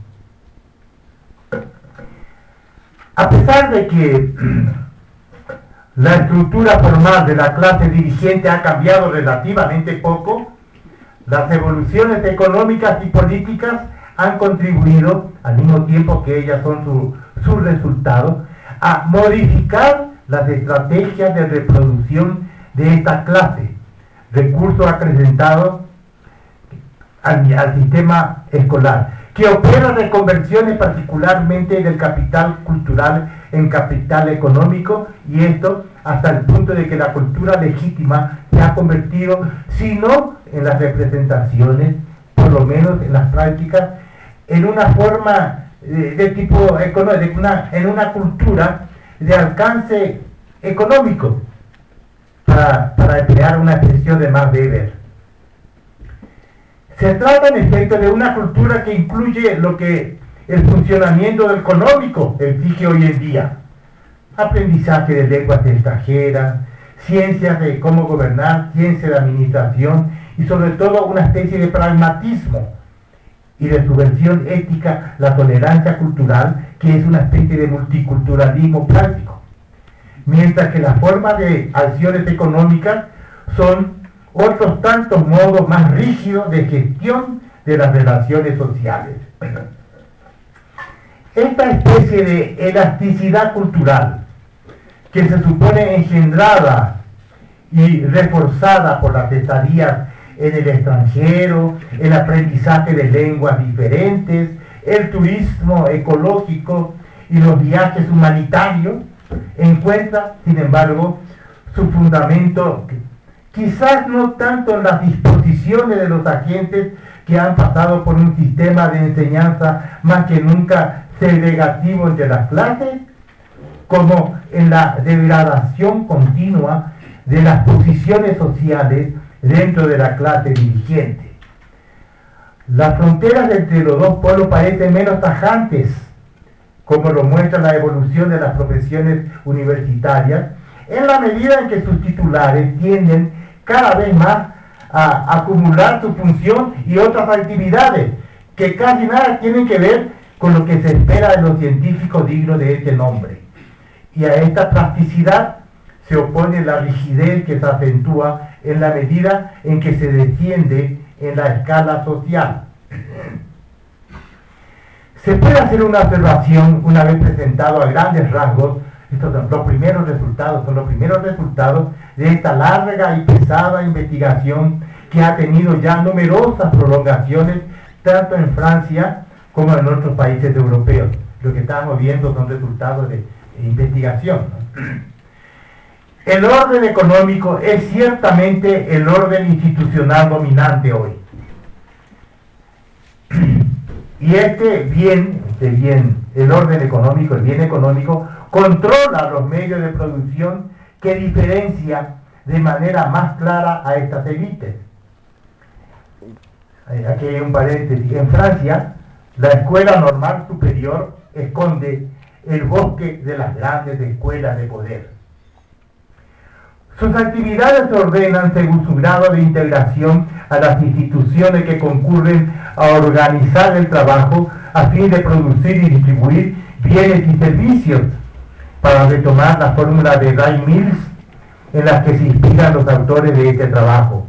A pesar de que la estructura formal de la clase dirigente ha cambiado relativamente poco, las evoluciones económicas y políticas han contribuido, al mismo tiempo que ellas son su, su resultado, a modificar las estrategias de reproducción de esta clase, recursos acrecentados al, al sistema escolar, que opera reconversiones particularmente del capital cultural en capital económico, y esto hasta el punto de que la cultura legítima se ha convertido, si no en las representaciones, por lo menos en las prácticas, en una forma de, de tipo económico, una, en una cultura de alcance económico, para, para emplear una expresión de Max Weber. Se trata en efecto de una cultura que incluye lo que el funcionamiento del económico exige hoy en día: aprendizaje de lenguas extranjeras, ciencias de cómo gobernar, ciencia de administración y sobre todo una especie de pragmatismo y de subversión ética, la tolerancia cultural, que es una especie de multiculturalismo práctico. Mientras que las formas de acciones económicas son otros tantos modos más rígidos de gestión de las relaciones sociales. Esta especie de elasticidad cultural, que se supone engendrada y reforzada por las estadías en el extranjero, el aprendizaje de lenguas diferentes, el turismo ecológico y los viajes humanitarios, encuentra, sin embargo, su fundamento quizás no tanto en las disposiciones de los agentes que han pasado por un sistema de enseñanza más que nunca segregativo entre las clases, como en la degradación continua de las posiciones sociales dentro de la clase dirigente. Las fronteras entre los dos polos parecen menos tajantes, como lo muestra la evolución de las profesiones universitarias, en la medida en que sus titulares tienden cada vez más a acumular su función y otras actividades que casi nada tienen que ver con lo que se espera de los científicos dignos de este nombre. y a esta plasticidad se opone la rigidez que se acentúa en la medida en que se desciende en la escala social. Se puede hacer una observación una vez presentado a grandes rasgos. Estos son los primeros resultados, son los primeros resultados de esta larga y pesada investigación que ha tenido ya numerosas prolongaciones, tanto en Francia como en otros países europeos. Lo que estamos viendo son resultados de investigación, ¿no? El orden económico es ciertamente el orden institucional dominante hoy. Y este bien, este bien, el orden económico, el bien económico, controla los medios de producción que diferencia de manera más clara a estas élites. Aquí hay un paréntesis. En Francia, la escuela normal superior esconde el bosque de las grandes escuelas de poder. Sus actividades se ordenan según su grado de integración a las instituciones que concurren a organizar el trabajo a fin de producir y distribuir bienes y servicios, para retomar la fórmula de Ray Mills en la que se inspiran los autores de este trabajo.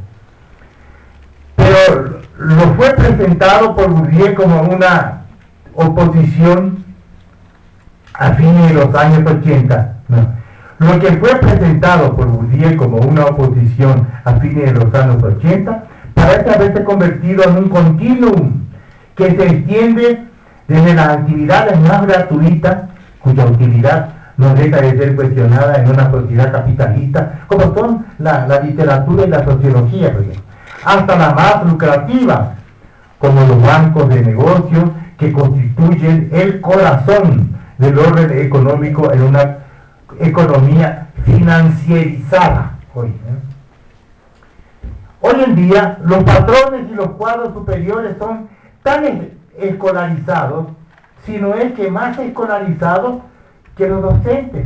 Pero lo fue presentado por Bourdieu como una oposición a fines de los años ochenta. No. Lo que fue presentado por Bourdieu como una oposición a fines de los años ochenta parece haberse convertido en un continuum que se extiende desde las actividades más gratuitas, cuya utilidad no deja de ser cuestionada en una sociedad capitalista, como son la, la literatura y la sociología, por ejemplo, hasta las más lucrativas, como los bancos de negocios, que constituyen el corazón del orden económico en una economía financierizada hoy, ¿eh? Hoy en día los patrones y los cuadros superiores son tan escolarizados, si no es que más escolarizados que los docentes.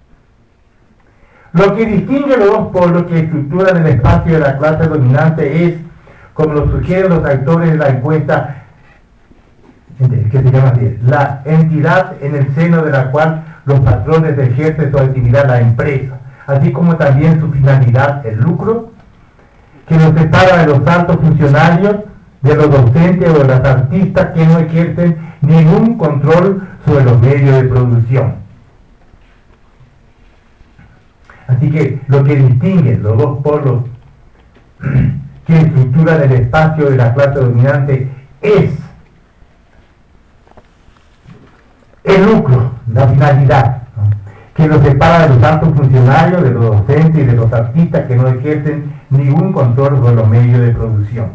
Lo que distingue los dos polos que estructuran el espacio de la clase dominante es, como lo sugieren los autores de la encuesta, que se llama así, la entidad en el seno de la cual los patrones ejercen su actividad, la empresa, así como también su finalidad, el lucro, que los separa de los altos funcionarios, de los docentes o de los artistas que no ejercen ningún control sobre los medios de producción. Así que lo que distingue los dos polos que estructuran el espacio de la clase dominante es el lucro, la finalidad, ¿no?, que los separa de los altos funcionarios, de los docentes y de los artistas que no ejercen ningún control sobre los medios de producción.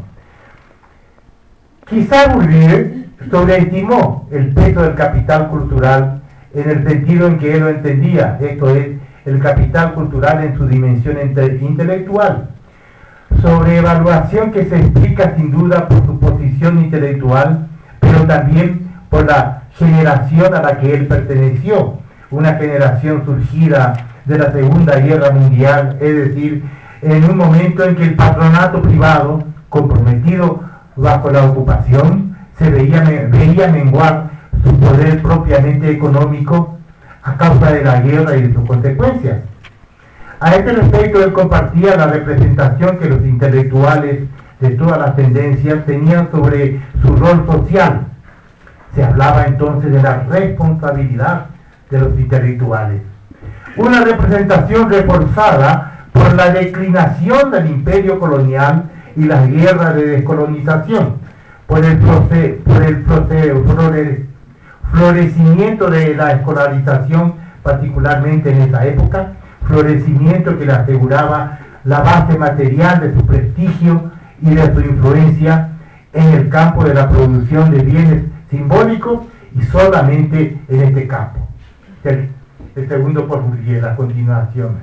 Quizá Bourdieu sobreestimó el peso del capital cultural en el sentido en que él lo entendía, esto es, el capital cultural en su dimensión intelectual, sobreevaluación que se explica sin duda por su posición intelectual, pero también por la generación a la que él perteneció, una generación surgida de la Segunda Guerra Mundial, es decir, en un momento en que el patronato privado, comprometido bajo la ocupación, se veía, veía menguar su poder propiamente económico a causa de la guerra y de sus consecuencias. A este respecto, él compartía la representación que los intelectuales de todas las tendencias tenían sobre su rol social. Se hablaba entonces de la responsabilidad de los intelectuales. Una representación reforzada por la declinación del imperio colonial y las guerras de descolonización, por el, proce por el proce flore florecimiento de la escolarización, particularmente en esa época, florecimiento que le aseguraba la base material de su prestigio y de su influencia en el campo de la producción de bienes simbólicos y solamente en este campo. El, el segundo por Bourdieu, la continuación.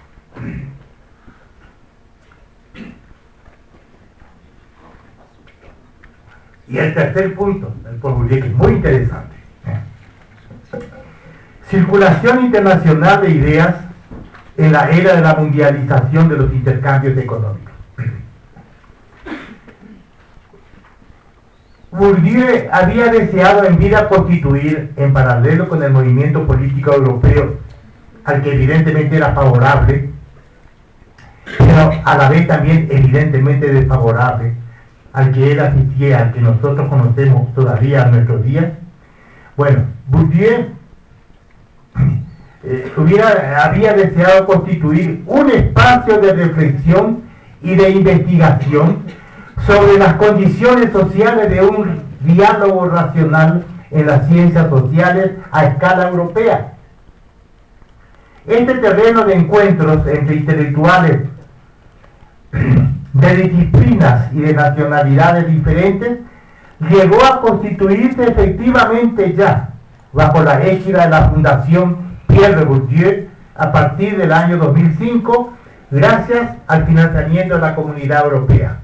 Y el tercer punto, el por Bourdieu, que es muy interesante. Circulación internacional de ideas en la era de la mundialización de los intercambios económicos. Bourdieu había deseado en vida constituir, en paralelo con el movimiento político europeo al que evidentemente era favorable, pero a la vez también evidentemente desfavorable al que él asistía, al que nosotros conocemos todavía en nuestros días. Bueno, Bourdieu eh, hubiera, había deseado constituir un espacio de reflexión y de investigación sobre las condiciones sociales de un diálogo racional en las ciencias sociales a escala europea. Este terreno de encuentros entre intelectuales de disciplinas y de nacionalidades diferentes llegó a constituirse efectivamente ya bajo la égida de la Fundación Pierre Bourdieu a partir del año dos mil cinco, gracias al financiamiento de la Comunidad Europea.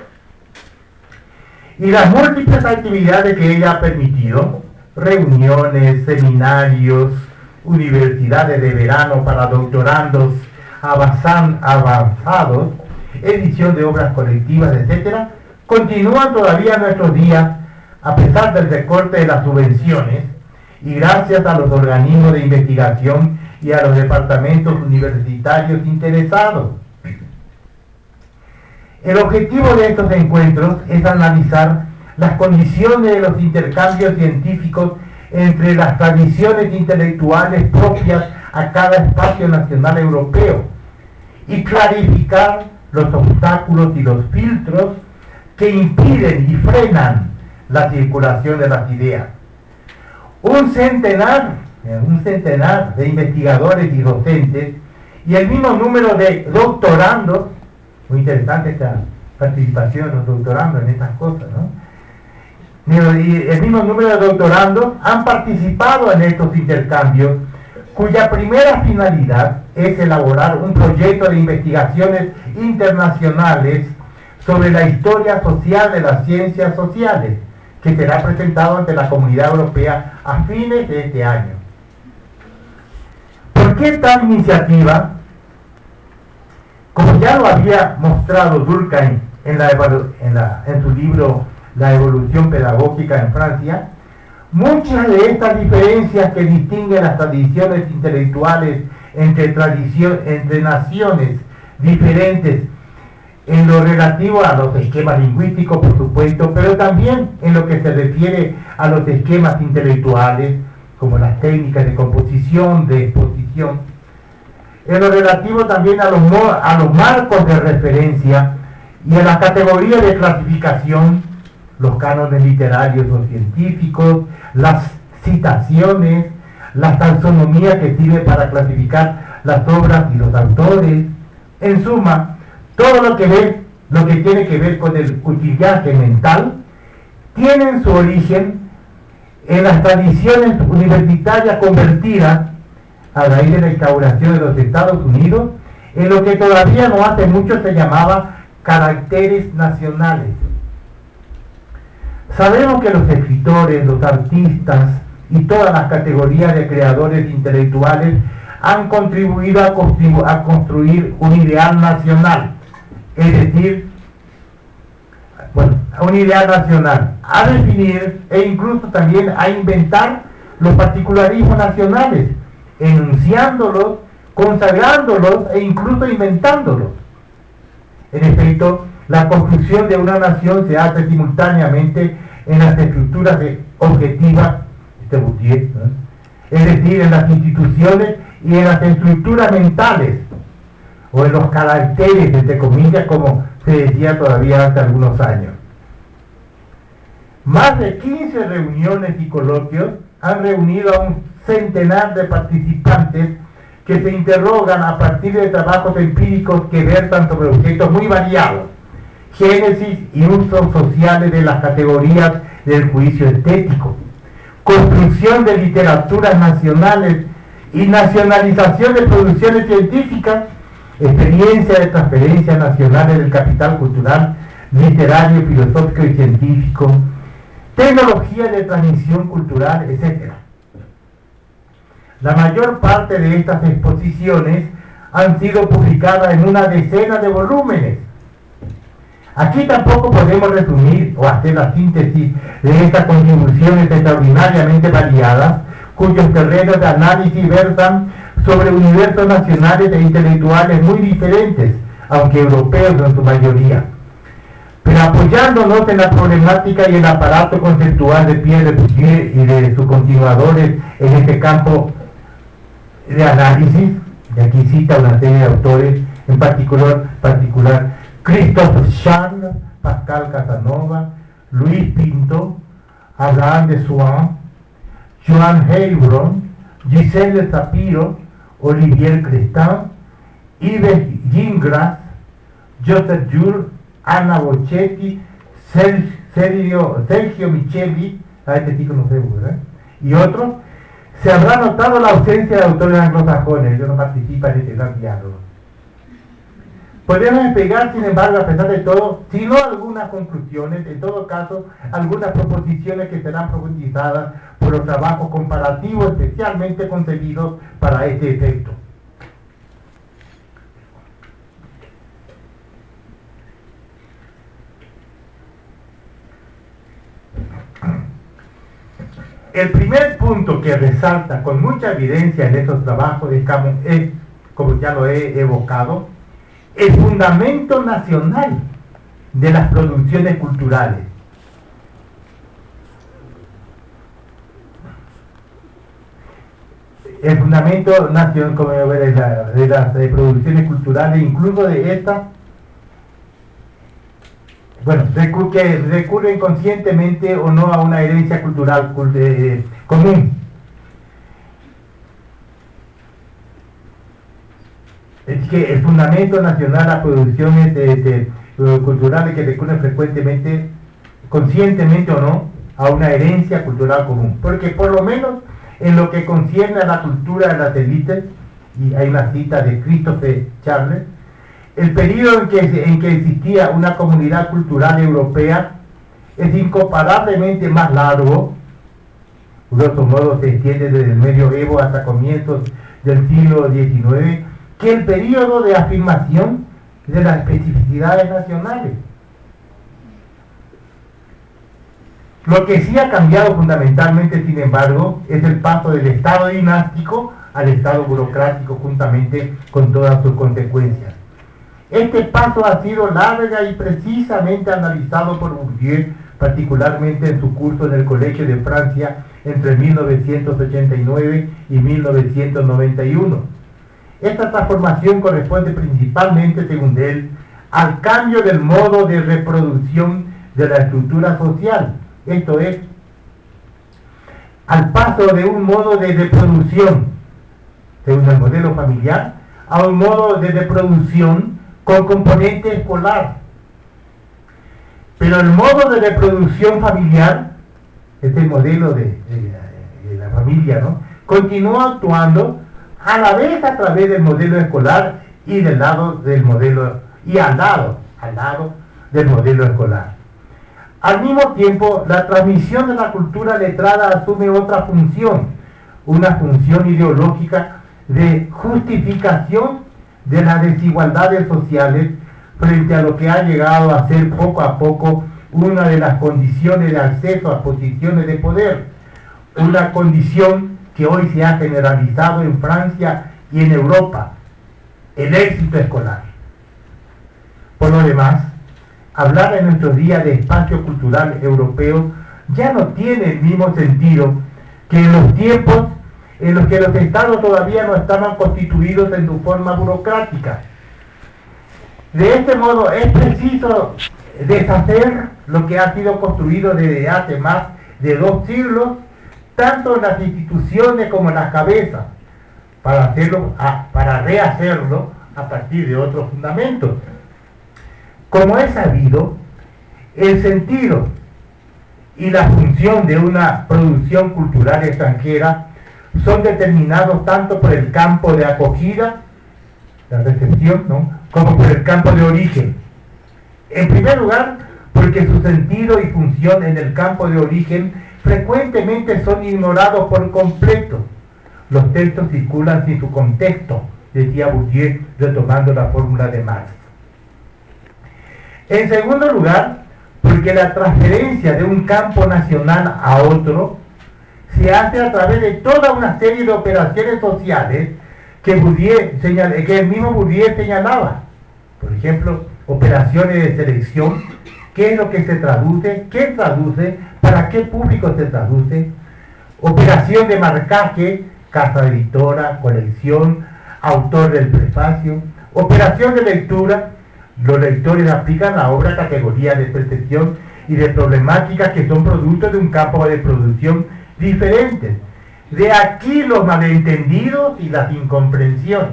Y las múltiples actividades que ella ha permitido, reuniones, seminarios, universidades de verano para doctorandos avanzan, avanzados, edición de obras colectivas, etcétera, continúan todavía en nuestros días a pesar del recorte de las subvenciones y gracias a los organismos de investigación y a los departamentos universitarios interesados. El objetivo de estos encuentros es analizar las condiciones de los intercambios científicos entre las tradiciones intelectuales propias a cada espacio nacional europeo y clarificar los obstáculos y los filtros que impiden y frenan la circulación de las ideas. Un centenar, un centenar de investigadores y docentes y el mismo número de doctorandos, muy interesante esta participación de los doctorandos en estas cosas, ¿no? Y el mismo número de doctorandos han participado en estos intercambios, cuya primera finalidad es elaborar un proyecto de investigaciones internacionales sobre la historia social de las ciencias sociales, que será presentado ante la Comunidad Europea a fines de este año. ¿Por qué tal iniciativa? Como ya lo había mostrado Durkheim en, la, en, la, en su libro La evolución pedagógica en Francia, muchas de estas diferencias que distinguen las tradiciones intelectuales entre, tradición, entre naciones diferentes en lo relativo a los esquemas lingüísticos, por supuesto, pero también en lo que se refiere a los esquemas intelectuales, como las técnicas de composición, de exposición, en lo relativo también a los, a los marcos de referencia y a las categorías de clasificación, los cánones literarios o científicos, las citaciones, la taxonomía que sirve para clasificar las obras y los autores, en suma, todo lo que ve, lo que tiene que ver con el utillaje mental, tienen su origen en las tradiciones universitarias convertidas a raíz de la instauración de los Estados Unidos, en lo que todavía no hace mucho se llamaba caracteres nacionales. Sabemos que los escritores, los artistas y todas las categorías de creadores intelectuales han contribuido a, contribu a construir un ideal nacional, es decir, bueno, un ideal nacional, a definir e incluso también a inventar los particularismos nacionales, enunciándolos, consagrándolos e incluso inventándolos. En efecto, la construcción de una nación se hace simultáneamente en las estructuras de objetivas, este Bourdieu, ¿no? Es decir, en las instituciones y en las estructuras mentales, o en los caracteres, entre comillas, como se decía todavía hace algunos años. Más de quince reuniones y coloquios han reunido a un centenar de participantes que se interrogan a partir de trabajos empíricos que versan sobre objetos muy variados, génesis y usos sociales de las categorías del juicio estético, construcción de literaturas nacionales y nacionalización de producciones científicas, experiencia de transferencias nacionales del capital cultural, literario, filosófico y científico, tecnología de transmisión cultural, etcétera. La mayor parte de estas exposiciones han sido publicadas en una decena de volúmenes. Aquí tampoco podemos resumir o hacer la síntesis de estas contribuciones extraordinariamente variadas, cuyos terrenos de análisis versan sobre universos nacionales e intelectuales muy diferentes, aunque europeos en su mayoría, pero apoyándonos en la problemática y el aparato conceptual de Pierre Bourdieu y de sus continuadores en este campo de análisis. Y aquí cita una serie de autores, en particular, particular Christophe Charles, Pascal Casanova, Luis Pinto, Abraham de Swan, Joan Heilbron, Giselle Sapiro, Olivier Crestin, Yves Gingras, Joseph Jules, Anna Bochetti, Sergio, Sergio Micheli, a este chico no sé, ¿verdad? Y otros. Se habrá notado la ausencia de autores anglosajones, ellos no participan en este gran diálogo. Podemos despegar, sin embargo, a pesar de todo, si no algunas conclusiones, en todo caso, algunas proposiciones que serán profundizadas por los trabajos comparativos especialmente concebidos para este efecto. El primer punto que resalta con mucha evidencia en estos trabajos es, como ya lo he evocado, el fundamento nacional de las producciones culturales. El fundamento nacional como de, la, de las de producciones culturales, incluso de estas, bueno, recu que recurren conscientemente o no a una herencia cultural eh, común. Es que el fundamento nacional a producciones de, de, de, culturales que recurren frecuentemente, conscientemente o no, a una herencia cultural común. Porque por lo menos en lo que concierne a la cultura de las élites, y hay una cita de Christophe Charles, el periodo en que, en que existía una comunidad cultural europea es incomparablemente más largo, grosso modo se extiende desde el medioevo hasta comienzos del siglo diecinueve, que el periodo de afirmación de las especificidades nacionales. Lo que sí ha cambiado fundamentalmente, sin embargo, es el paso del Estado dinástico al Estado burocrático, juntamente con todas sus consecuencias. Este paso ha sido larga y precisamente analizado por Bourdieu, particularmente en su curso en el Colegio de Francia entre mil novecientos ochenta y nueve y mil novecientos noventa y uno. Esta transformación corresponde principalmente, según él, al cambio del modo de reproducción de la estructura social, esto es, al paso de un modo de reproducción, según el modelo familiar, a un modo de reproducción con componente escolar. Pero el modo de reproducción familiar, este modelo de, de, de la familia, ¿no?, continúa actuando a la vez a través del modelo escolar y del lado del modelo, y al lado, al lado del modelo escolar. Al mismo tiempo, la transmisión de la cultura letrada asume otra función, una función ideológica de justificación de las desigualdades sociales frente a lo que ha llegado a ser poco a poco una de las condiciones de acceso a posiciones de poder, una condición que hoy se ha generalizado en Francia y en Europa, el éxito escolar. Por lo demás, hablar en nuestros días de espacio cultural europeo ya no tiene el mismo sentido que en los tiempos en los que los estados todavía no estaban constituidos en su forma burocrática. De este modo es preciso deshacer lo que ha sido construido desde hace más de dos siglos, tanto en las instituciones como en las cabezas, para, hacerlo, a, para rehacerlo a partir de otros fundamentos. Como es sabido, el sentido y la función de una producción cultural extranjera son determinados tanto por el campo de acogida, la recepción, ¿no?, como por el campo de origen. En primer lugar, porque su sentido y función en el campo de origen frecuentemente son ignorados por completo. Los textos circulan sin su contexto, decía Bourdieu, retomando la fórmula de Marx. En segundo lugar, porque la transferencia de un campo nacional a otro se hace a través de toda una serie de operaciones sociales que, Bourdieu señal, que el mismo Bourdieu señalaba. Por ejemplo, operaciones de selección, qué es lo que se traduce, qué traduce, para qué público se traduce, operación de marcaje, casa editora, colección, autor del prefacio, operación de lectura, los lectores aplican la obra a categorías de percepción y de problemáticas que son productos de un campo de producción diferentes. De aquí los malentendidos y las incomprensiones.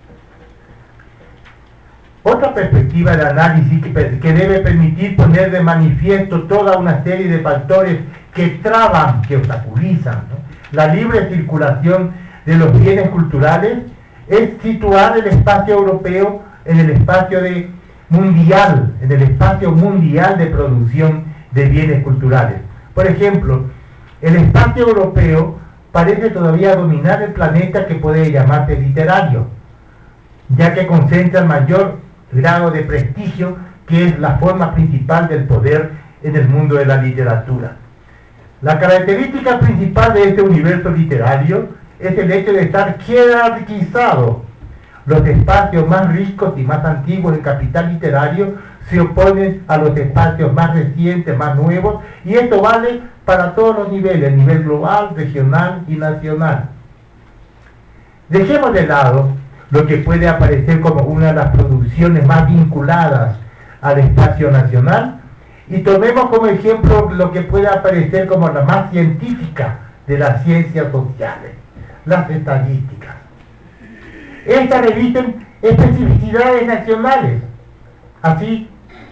Otra perspectiva de análisis que, que debe permitir poner de manifiesto toda una serie de factores que traban, que obstaculizan, ¿no?, la libre circulación de los bienes culturales es situar el espacio europeo en el espacio de mundial, en el espacio mundial de producción de bienes culturales. Por ejemplo, el espacio europeo parece todavía dominar el planeta que puede llamarse literario, ya que concentra el mayor grado de prestigio, que es la forma principal del poder en el mundo de la literatura. La característica principal de este universo literario es el hecho de estar jerarquizado. Los espacios más ricos y más antiguos del capital literario se oponen a los espacios más recientes, más nuevos, y esto vale para todos los niveles, nivel global, regional y nacional. Dejemos de lado lo que puede aparecer como una de las producciones más vinculadas al espacio nacional y tomemos como ejemplo lo que puede aparecer como la más científica de las ciencias sociales, las estadísticas. Estas revisten especificidades nacionales. Así,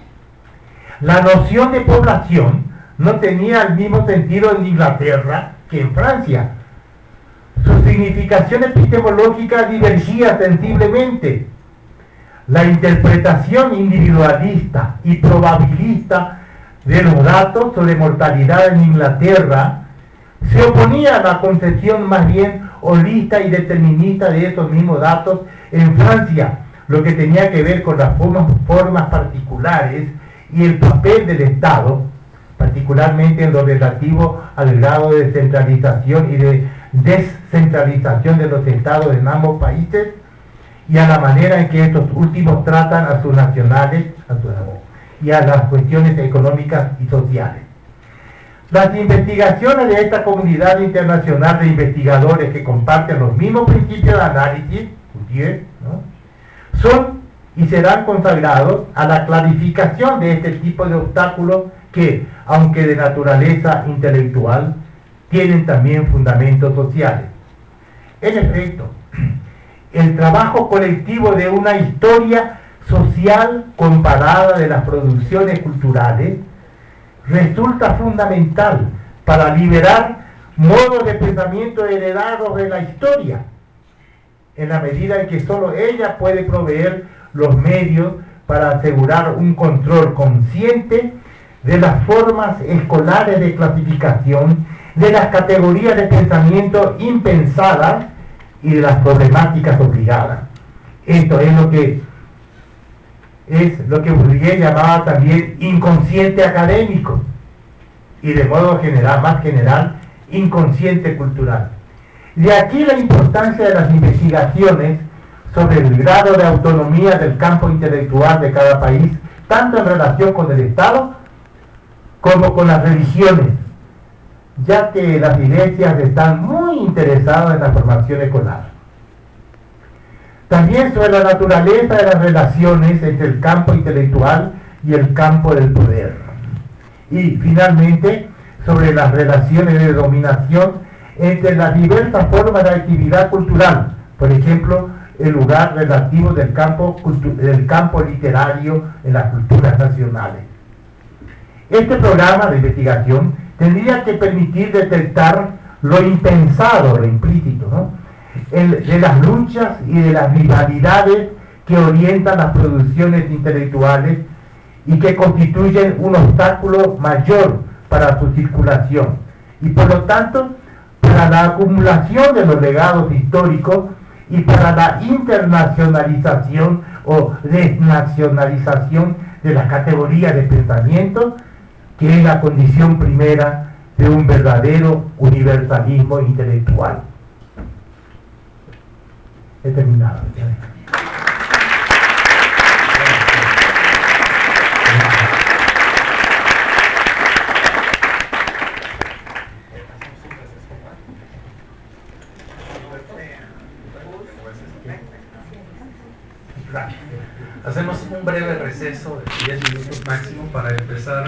la noción de población no tenía el mismo sentido en Inglaterra que en Francia. Su significación epistemológica divergía sensiblemente. La interpretación individualista y probabilista de los datos sobre mortalidad en Inglaterra se oponía a la concepción más bien holista y determinista de esos mismos datos en Francia, lo que tenía que ver con las formas, formas particulares y el papel del Estado, particularmente en lo relativo al grado de centralización y de descentralización de los estados en ambos países y a la manera en que estos últimos tratan a sus nacionales a sus, y a las cuestiones económicas y sociales. Las investigaciones de esta comunidad internacional de investigadores que comparten los mismos principios de análisis, ¿no?, son y serán consagrados a la clarificación de este tipo de obstáculos que, aunque de naturaleza intelectual, tienen también fundamentos sociales. En efecto, el trabajo colectivo de una historia social comparada de las producciones culturales resulta fundamental para liberar modos de pensamiento heredados de la historia, en la medida en que solo ella puede proveer los medios para asegurar un control consciente de las formas escolares de clasificación, de las categorías de pensamiento impensadas y de las problemáticas obligadas. Esto es lo que es lo que Bourdieu llamaba también inconsciente académico y de modo general, más general, inconsciente cultural. De aquí la importancia de las investigaciones sobre el grado de autonomía del campo intelectual de cada país, tanto en relación con el Estado como con las religiones, ya que las iglesias están muy interesadas en la formación escolar. También sobre la naturaleza de las relaciones entre el campo intelectual y el campo del poder. Y finalmente, sobre las relaciones de dominación entre las diversas formas de actividad cultural, por ejemplo, el lugar relativo del campo, del campo literario en las culturas nacionales. Este programa de investigación tendría que permitir detectar lo impensado, lo implícito, ¿no?, El, de las luchas y de las rivalidades que orientan las producciones intelectuales y que constituyen un obstáculo mayor para su circulación y por lo tanto para la acumulación de los legados históricos y para la internacionalización o desnacionalización de las categorías de pensamiento, que es la condición primera de un verdadero universalismo intelectual. he terminado. Hacemos un breve receso de diez minutos máximo para empezar